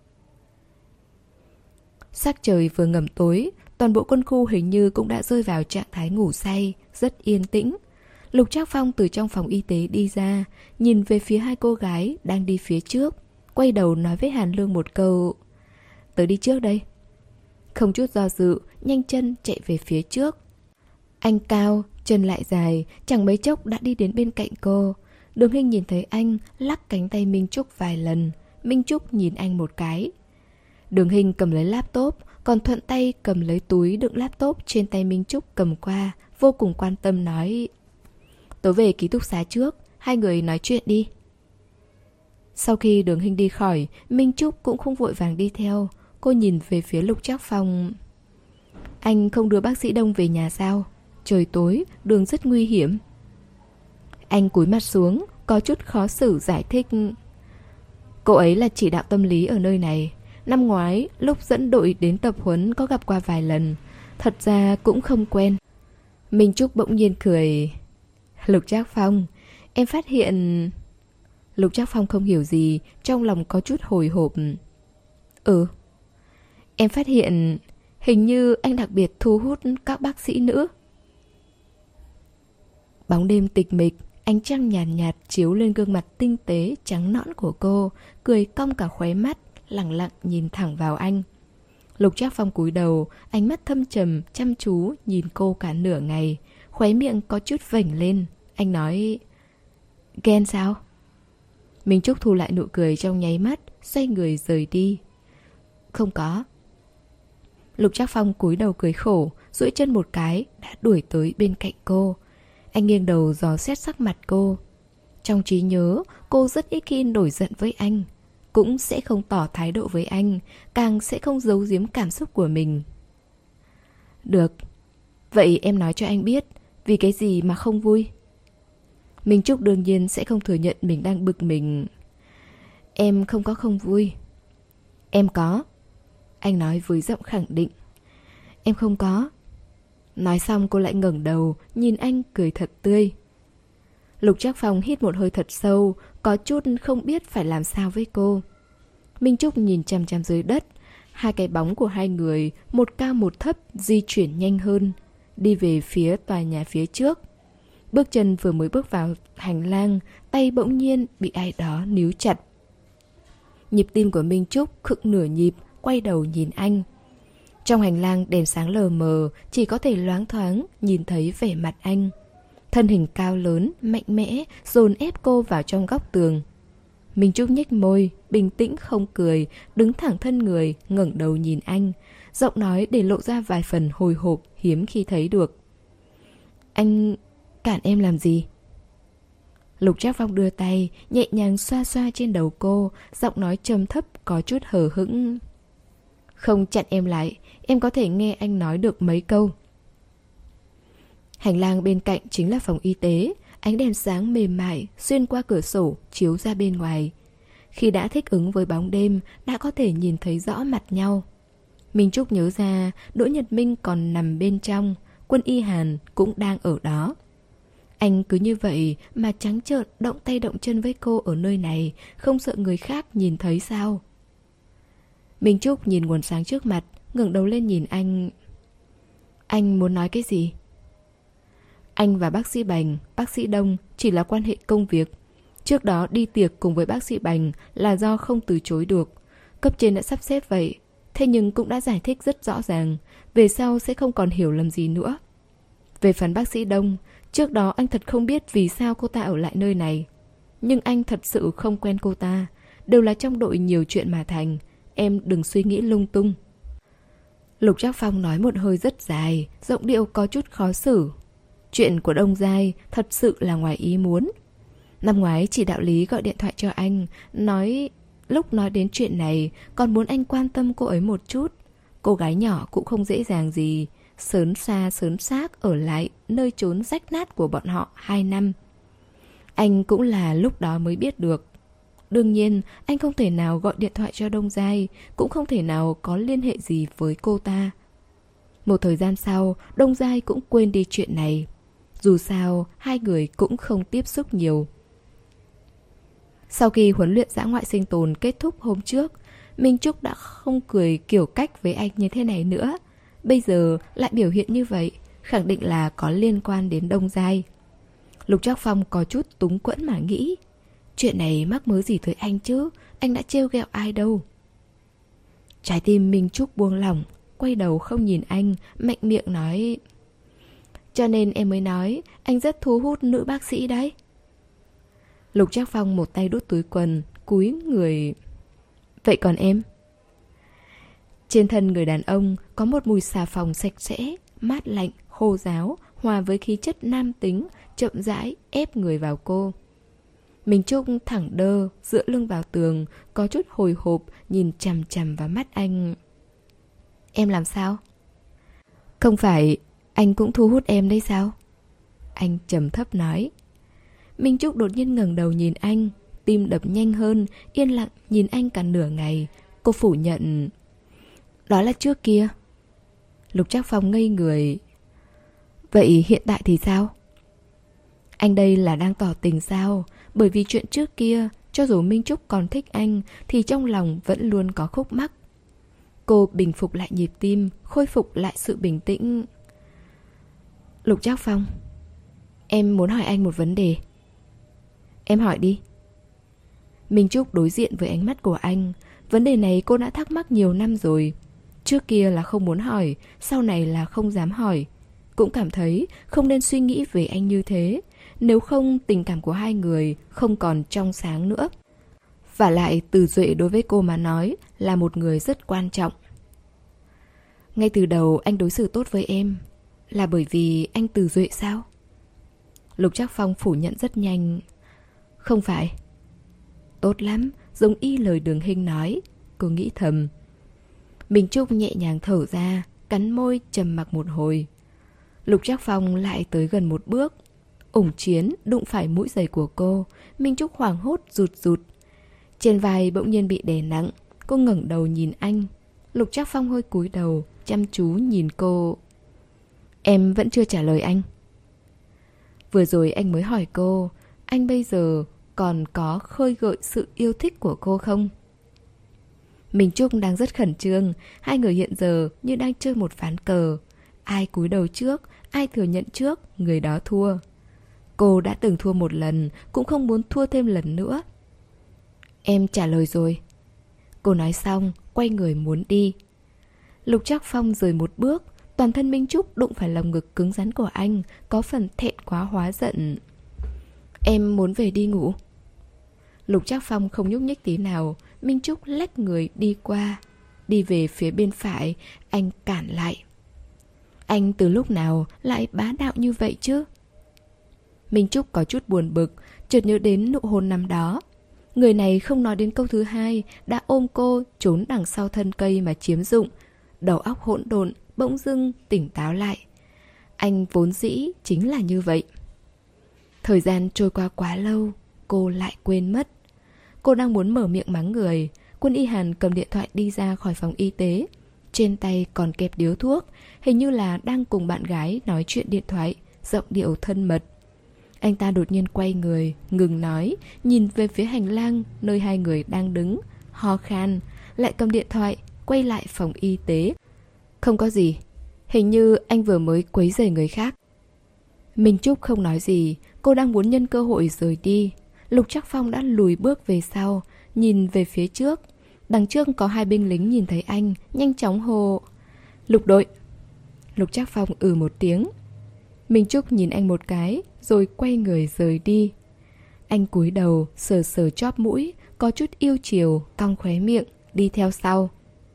Sắc trời vừa ngầm tối, toàn bộ quân khu hình như cũng đã rơi vào trạng thái ngủ say, rất yên tĩnh. Lục Trác Phong từ trong phòng y tế đi ra, nhìn về phía hai cô gái đang đi phía trước, quay đầu nói với Hàn Lương một câu. Tớ đi trước đây. Không chút do dự, nhanh chân chạy về phía trước. Anh cao, chân lại dài, chẳng mấy chốc đã đi đến bên cạnh cô. Đường Hinh nhìn thấy anh, lắc cánh tay Minh Trúc vài lần. Minh Trúc nhìn anh một cái. Đường Hinh cầm lấy laptop, còn thuận tay cầm lấy túi đựng laptop trên tay Minh Trúc cầm qua, vô cùng quan tâm nói. Tớ về ký túc xá trước, hai người nói chuyện đi. Sau khi Đường Hinh đi khỏi, Minh Trúc cũng không vội vàng đi theo. Cô nhìn về phía Lục Trác Phong. Anh không đưa bác sĩ Đông về nhà sao? Trời tối, đường rất nguy hiểm. Anh cúi mặt xuống, có chút khó xử giải thích. Cô ấy là chỉ đạo tâm lý ở nơi này. Năm ngoái, lúc dẫn đội đến tập huấn có gặp qua vài lần. Thật ra cũng không quen. Minh Trúc bỗng nhiên cười. Lục Trác Phong, em phát hiện... Lục Trác Phong không hiểu gì, trong lòng có chút hồi hộp. Ừ. Em phát hiện hình như anh đặc biệt thu hút các bác sĩ nữ. Bóng đêm tịch mịch, ánh trăng nhàn nhạt, nhạt chiếu lên gương mặt tinh tế trắng nõn của cô, cười cong cả khóe mắt, lẳng lặng nhìn thẳng vào anh. Lục Trác Phong cúi đầu, ánh mắt thâm trầm, chăm chú nhìn cô cả nửa ngày, khóe miệng có chút vểnh lên. Anh nói, ghen sao? Minh Trúc thu lại nụ cười trong nháy mắt, xoay người rời đi. Không có. Lục Trác Phong cúi đầu cười khổ, duỗi chân một cái, đã đuổi tới bên cạnh cô. Anh nghiêng đầu dò xét sắc mặt cô. Trong trí nhớ, cô rất ít khi nổi giận với anh, cũng sẽ không tỏ thái độ với anh, càng sẽ không giấu giếm cảm xúc của mình. Được, vậy em nói cho anh biết, vì cái gì mà không vui? Minh Trúc đương nhiên sẽ không thừa nhận mình đang bực mình. Em không có không vui. Em có. Anh nói với giọng khẳng định. Em không có. Nói xong cô lại ngẩng đầu, nhìn anh cười thật tươi. Lục Trác Phong hít một hơi thật sâu, có chút không biết phải làm sao với cô. Minh Trúc nhìn chằm chằm dưới đất. Hai cái bóng của hai người, một cao một thấp, di chuyển nhanh hơn, đi về phía tòa nhà phía trước. Bước chân vừa mới bước vào hành lang, tay bỗng nhiên bị ai đó níu chặt. Nhịp tim của Minh Trúc khựng nửa nhịp, quay đầu nhìn anh. Trong hành lang đèn sáng lờ mờ, chỉ có thể loáng thoáng nhìn thấy vẻ mặt anh. Thân hình cao lớn, mạnh mẽ, dồn ép cô vào trong góc tường. Minh Trúc nhếch môi, bình tĩnh không cười, đứng thẳng thân người, ngẩng đầu nhìn anh. Giọng nói để lộ ra vài phần hồi hộp, hiếm khi thấy được. Anh cản em làm gì? Lục Trác Phong đưa tay, nhẹ nhàng xoa xoa trên đầu cô, giọng nói trầm thấp có chút hờ hững. Không chặn em lại, em có thể nghe anh nói được mấy câu. Hành lang bên cạnh chính là phòng y tế, ánh đèn sáng mềm mại xuyên qua cửa sổ chiếu ra bên ngoài. Khi đã thích ứng với bóng đêm, đã có thể nhìn thấy rõ mặt nhau. Minh Trúc nhớ ra Đỗ Nhật Minh còn nằm bên trong, Quân Y Hàn cũng đang ở đó. Anh cứ như vậy mà trắng trợn động tay động chân với cô ở nơi này, không sợ người khác nhìn thấy sao? Minh Trúc nhìn nguồn sáng trước mặt, ngẩng đầu lên nhìn anh. Anh muốn nói cái gì? Anh và bác sĩ Bành, bác sĩ Đông chỉ là quan hệ công việc. Trước đó đi tiệc cùng với bác sĩ Bành là do không từ chối được. Cấp trên đã sắp xếp vậy, thế nhưng cũng đã giải thích rất rõ ràng, về sau sẽ không còn hiểu lầm gì nữa. Về phần bác sĩ Đông, trước đó anh thật không biết vì sao cô ta ở lại nơi này. Nhưng anh thật sự không quen cô ta, đều là trong đội nhiều chuyện mà thành. Em đừng suy nghĩ lung tung. Lục Trác Phong nói một hơi rất dài, giọng điệu có chút khó xử. Chuyện của Đông Giai thật sự là ngoài ý muốn. Năm ngoái chỉ đạo lý gọi điện thoại cho anh, nói lúc nói đến chuyện này còn muốn anh quan tâm cô ấy một chút. Cô gái nhỏ cũng không dễ dàng gì, sớn xa sớn xác ở lại nơi chốn rách nát của bọn họ hai năm. Anh cũng là lúc đó mới biết được. Đương nhiên, anh không thể nào gọi điện thoại cho Đông Giai, cũng không thể nào có liên hệ gì với cô ta. Một thời gian sau, Đông Giai cũng quên đi chuyện này. Dù sao, hai người cũng không tiếp xúc nhiều. Sau khi huấn luyện dã ngoại sinh tồn kết thúc hôm trước, Minh Trúc đã không cười kiểu cách với anh như thế này nữa. Bây giờ lại biểu hiện như vậy, khẳng định là có liên quan đến Đông Giai. Lục Trác Phong có chút túng quẫn mà nghĩ. Chuyện này mắc mớ gì tới anh chứ, anh đã trêu ghẹo ai đâu. Trái tim Minh Trúc buông lỏng, quay đầu không nhìn anh, mạnh miệng nói. Cho nên em mới nói anh rất thu hút nữ bác sĩ đấy. Lục Trác Phong một tay đút túi quần, cúi người. Vậy còn em? Trên thân người đàn ông có một mùi xà phòng sạch sẽ, mát lạnh, khô ráo, hòa với khí chất nam tính, chậm rãi ép người vào cô. Minh Trúc thẳng đơ, dựa lưng vào tường, có chút hồi hộp, nhìn chằm chằm vào mắt anh. Em làm sao? Không phải anh cũng thu hút em đấy sao? Anh trầm thấp nói. Minh Trúc đột nhiên ngẩng đầu nhìn anh, tim đập nhanh hơn, yên lặng nhìn anh cả nửa ngày. Cô phủ nhận. Đó là trước kia. Lục Trác Phong ngây người. Vậy hiện tại thì sao? Anh đây là đang tỏ tình sao? Bởi vì chuyện trước kia, cho dù Minh Trúc còn thích anh thì trong lòng vẫn luôn có khúc mắc. Cô bình phục lại nhịp tim, khôi phục lại sự bình tĩnh. Lục Trác Phong, em muốn hỏi anh một vấn đề. Em hỏi đi. Minh Trúc đối diện với ánh mắt của anh. Vấn đề này cô đã thắc mắc nhiều năm rồi. Trước kia là không muốn hỏi, sau này là không dám hỏi. Cũng cảm thấy không nên suy nghĩ về anh như thế, nếu không tình cảm của hai người không còn trong sáng nữa. Vả lại Từ Duệ đối với cô mà nói là một người rất quan trọng. Ngay từ đầu anh đối xử tốt với em là bởi vì anh Từ Duệ sao? Lục Trác Phong phủ nhận rất nhanh. Không phải. Tốt lắm, giống y lời Đường Hinh nói. Cô nghĩ thầm. Minh Trúc nhẹ nhàng thở ra, cắn môi trầm mặc một hồi. Lục Trác Phong lại tới gần một bước. Ủng chiến đụng phải mũi giày của cô. Minh Trúc hoảng hốt rụt rụt. Trên vai bỗng nhiên bị đè nặng. Cô ngẩng đầu nhìn anh. Lục Trác Phong hơi cúi đầu, chăm chú nhìn cô. Em vẫn chưa trả lời anh. Vừa rồi anh mới hỏi cô, anh bây giờ còn có khơi gợi sự yêu thích của cô không? Minh Trúc đang rất khẩn trương. Hai người hiện giờ như đang chơi một ván cờ. Ai cúi đầu trước, ai thừa nhận trước, người đó thua. Cô đã từng thua một lần, cũng không muốn thua thêm lần nữa. Em trả lời rồi. Cô nói xong, quay người muốn đi. Lục Trác Phong rời một bước. Toàn thân Minh Trúc đụng phải lồng ngực cứng rắn của anh, có phần thẹn quá hóa giận. Em muốn về đi ngủ. Lục Trác Phong không nhúc nhích tí nào. Minh Trúc lách người đi qua. Đi về phía bên phải, anh cản lại. Anh từ lúc nào lại bá đạo như vậy chứ? Minh Trúc có chút buồn bực, chợt nhớ đến nụ hôn năm đó. Người này không nói đến câu thứ hai, đã ôm cô trốn đằng sau thân cây mà chiếm dụng. Đầu óc hỗn độn, bỗng dưng tỉnh táo lại. Anh vốn dĩ chính là như vậy. Thời gian trôi qua quá lâu, cô lại quên mất. Cô đang muốn mở miệng mắng người. Quân Y Hàn cầm điện thoại đi ra khỏi phòng y tế. Trên tay còn kẹp điếu thuốc, hình như là đang cùng bạn gái nói chuyện điện thoại, giọng điệu thân mật. Anh ta đột nhiên quay người, ngừng nói, nhìn về phía hành lang nơi hai người đang đứng, ho khan, lại cầm điện thoại, quay lại phòng y tế. Không có gì, hình như anh vừa mới quấy rầy người khác. Minh Trúc không nói gì, cô đang muốn nhân cơ hội rời đi. Lục Trác Phong đã lùi bước về sau, nhìn về phía trước. Đằng trước có hai binh lính nhìn thấy anh, nhanh chóng hô: Lục đội. Lục Trác Phong ừ một tiếng. Minh Trúc nhìn anh một cái, rồi quay người rời đi. Anh cúi đầu, sờ sờ chóp mũi, có chút yêu chiều, cong khóe miệng, đi theo sau.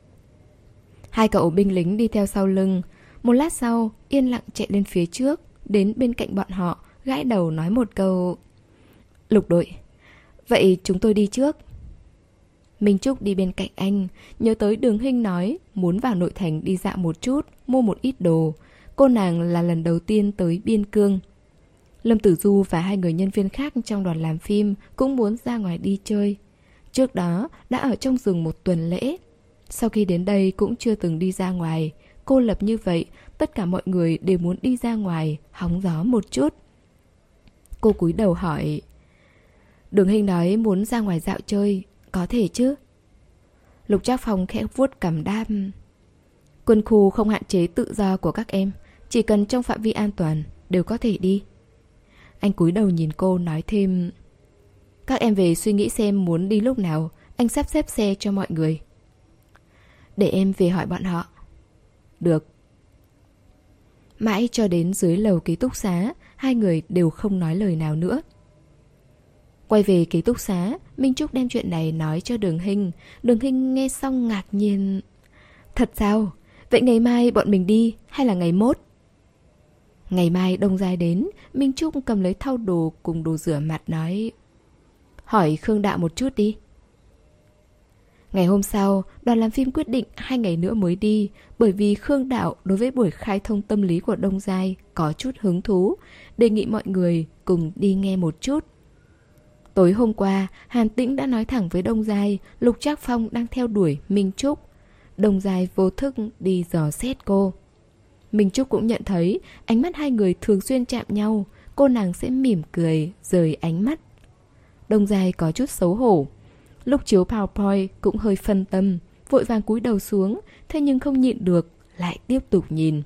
Hai cậu binh lính đi theo sau lưng. Một lát sau, yên lặng chạy lên phía trước, đến bên cạnh bọn họ, gãi đầu nói một câu: Lục đội, vậy chúng tôi đi trước. Minh Trúc đi bên cạnh anh, nhớ tới Đường Hinh nói muốn vào nội thành đi dạo một chút, mua một ít đồ. Cô nàng là lần đầu tiên tới Biên Cương. Lâm Tử Du và hai người nhân viên khác trong đoàn làm phim cũng muốn ra ngoài đi chơi. Trước đó đã ở trong rừng một tuần lễ. Sau khi đến đây cũng chưa từng đi ra ngoài. Cô lập như vậy, tất cả mọi người đều muốn đi ra ngoài, hóng gió một chút. Cô cúi đầu hỏi: Đường Hinh nói muốn ra ngoài dạo chơi, có thể chứ? Lục Trác Phong khẽ vuốt cằm đáp: Quân khu không hạn chế tự do của các em, chỉ cần trong phạm vi an toàn đều có thể đi. Anh cúi đầu nhìn cô nói thêm: Các em về suy nghĩ xem muốn đi lúc nào, anh sắp xếp xe cho mọi người. Để em về hỏi bọn họ. Được. Mãi cho đến dưới lầu ký túc xá, hai người đều không nói lời nào nữa. Quay về ký túc xá, Minh Trúc đem chuyện này nói cho Đường Hinh. Đường Hinh nghe xong ngạc nhiên: Thật sao? Vậy ngày mai bọn mình đi hay là ngày mốt? Ngày mai Đông Giai đến, Minh Trúc cầm lấy thau đồ cùng đồ rửa mặt nói: Hỏi Khương Đạo một chút đi. Ngày hôm sau, đoàn làm phim quyết định hai ngày nữa mới đi, bởi vì Khương Đạo đối với buổi khai thông tâm lý của Đông Giai có chút hứng thú, đề nghị mọi người cùng đi nghe một chút. Tối hôm qua, Hàn Tĩnh đã nói thẳng với Đông Giai Lục Trác Phong đang theo đuổi Minh Trúc. Đông Giai vô thức đi dò xét cô. Minh Trúc cũng nhận thấy ánh mắt hai người thường xuyên chạm nhau, cô nàng sẽ mỉm cười rời ánh mắt. Đông Giai có chút xấu hổ. Lúc chiếu PowerPoint cũng hơi phân tâm, vội vàng cúi đầu xuống, thế nhưng không nhịn được, lại tiếp tục nhìn.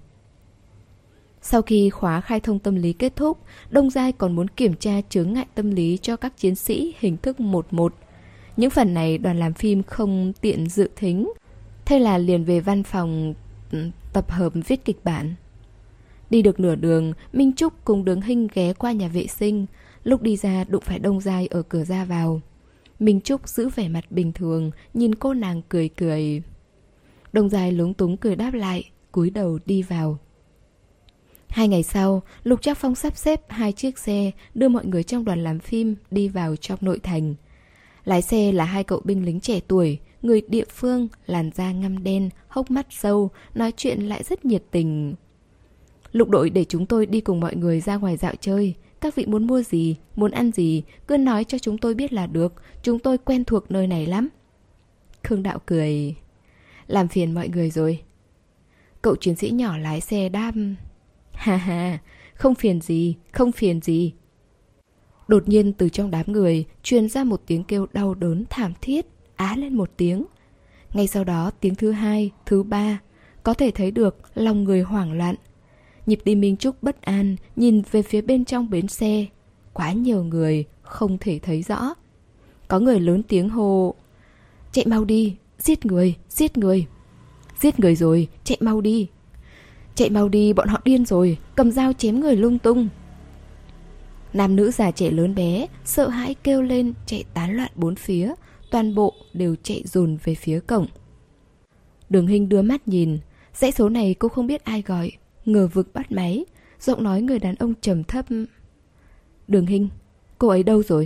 Sau khi khóa khai thông tâm lý kết thúc, Đông Giai còn muốn kiểm tra chướng ngại tâm lý cho các chiến sĩ hình thức một một. Những phần này đoàn làm phim không tiện dự thính, thế là liền về văn phòng tập hợp viết kịch bản. Đi được nửa đường, Minh Trúc cùng Đường Hinh ghé qua nhà vệ sinh. Lúc đi ra đụng phải Đông Giai ở cửa ra vào. Minh Trúc giữ vẻ mặt bình thường, nhìn cô nàng cười cười. Đông Giai lúng túng cười đáp lại, cúi đầu đi vào. Hai ngày sau, Lục Trác Phong sắp xếp hai chiếc xe đưa mọi người trong đoàn làm phim đi vào trong nội thành. Lái xe là hai cậu binh lính trẻ tuổi, người địa phương, làn da ngăm đen, hốc mắt sâu, nói chuyện lại rất nhiệt tình. Lục đội để chúng tôi đi cùng mọi người ra ngoài dạo chơi, các vị muốn mua gì, muốn ăn gì, cứ nói cho chúng tôi biết là được, chúng tôi quen thuộc nơi này lắm. Khương Đạo cười. Làm phiền mọi người rồi. Cậu chiến sĩ nhỏ lái xe đáp. Ha ha, không phiền gì, không phiền gì. Đột nhiên từ trong đám người truyền ra một tiếng kêu đau đớn thảm thiết, á lên một tiếng. Ngay sau đó tiếng thứ hai, thứ ba, có thể thấy được lòng người hoảng loạn. Nhịp đi Minh Trúc bất an, nhìn về phía bên trong bến xe. Quá nhiều người, không thể thấy rõ. Có người lớn tiếng hô. Chạy mau đi, giết người, giết người. Giết người rồi, chạy mau đi. Chạy mau đi, bọn họ điên rồi, cầm dao chém người lung tung. Nam nữ già trẻ lớn bé, sợ hãi kêu lên, chạy tán loạn bốn phía. Toàn bộ đều chạy dồn về phía cổng. Đường Hinh đưa mắt nhìn. Dãy số này cô không biết ai gọi. Ngờ vực bắt máy. Giọng nói người đàn ông trầm thấp. Đường Hinh, cô ấy đâu rồi?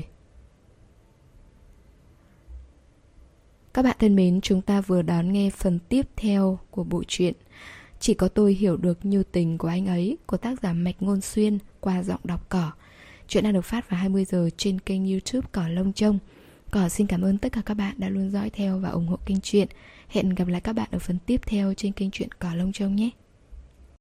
Các bạn thân mến, chúng ta vừa đón nghe phần tiếp theo của bộ truyện Chỉ có tôi hiểu được nhu tình của anh ấy của tác giả Mạch Ngôn Xuyên qua giọng đọc Cỏ. Chuyện đang được phát vào hai mươi giờ trên kênh YouTube Cỏ Lông Trông. Cỏ xin cảm ơn tất cả các bạn đã luôn dõi theo và ủng hộ kênh truyện. Hẹn gặp lại các bạn ở phần tiếp theo trên kênh truyện Cỏ Lông Trông nhé.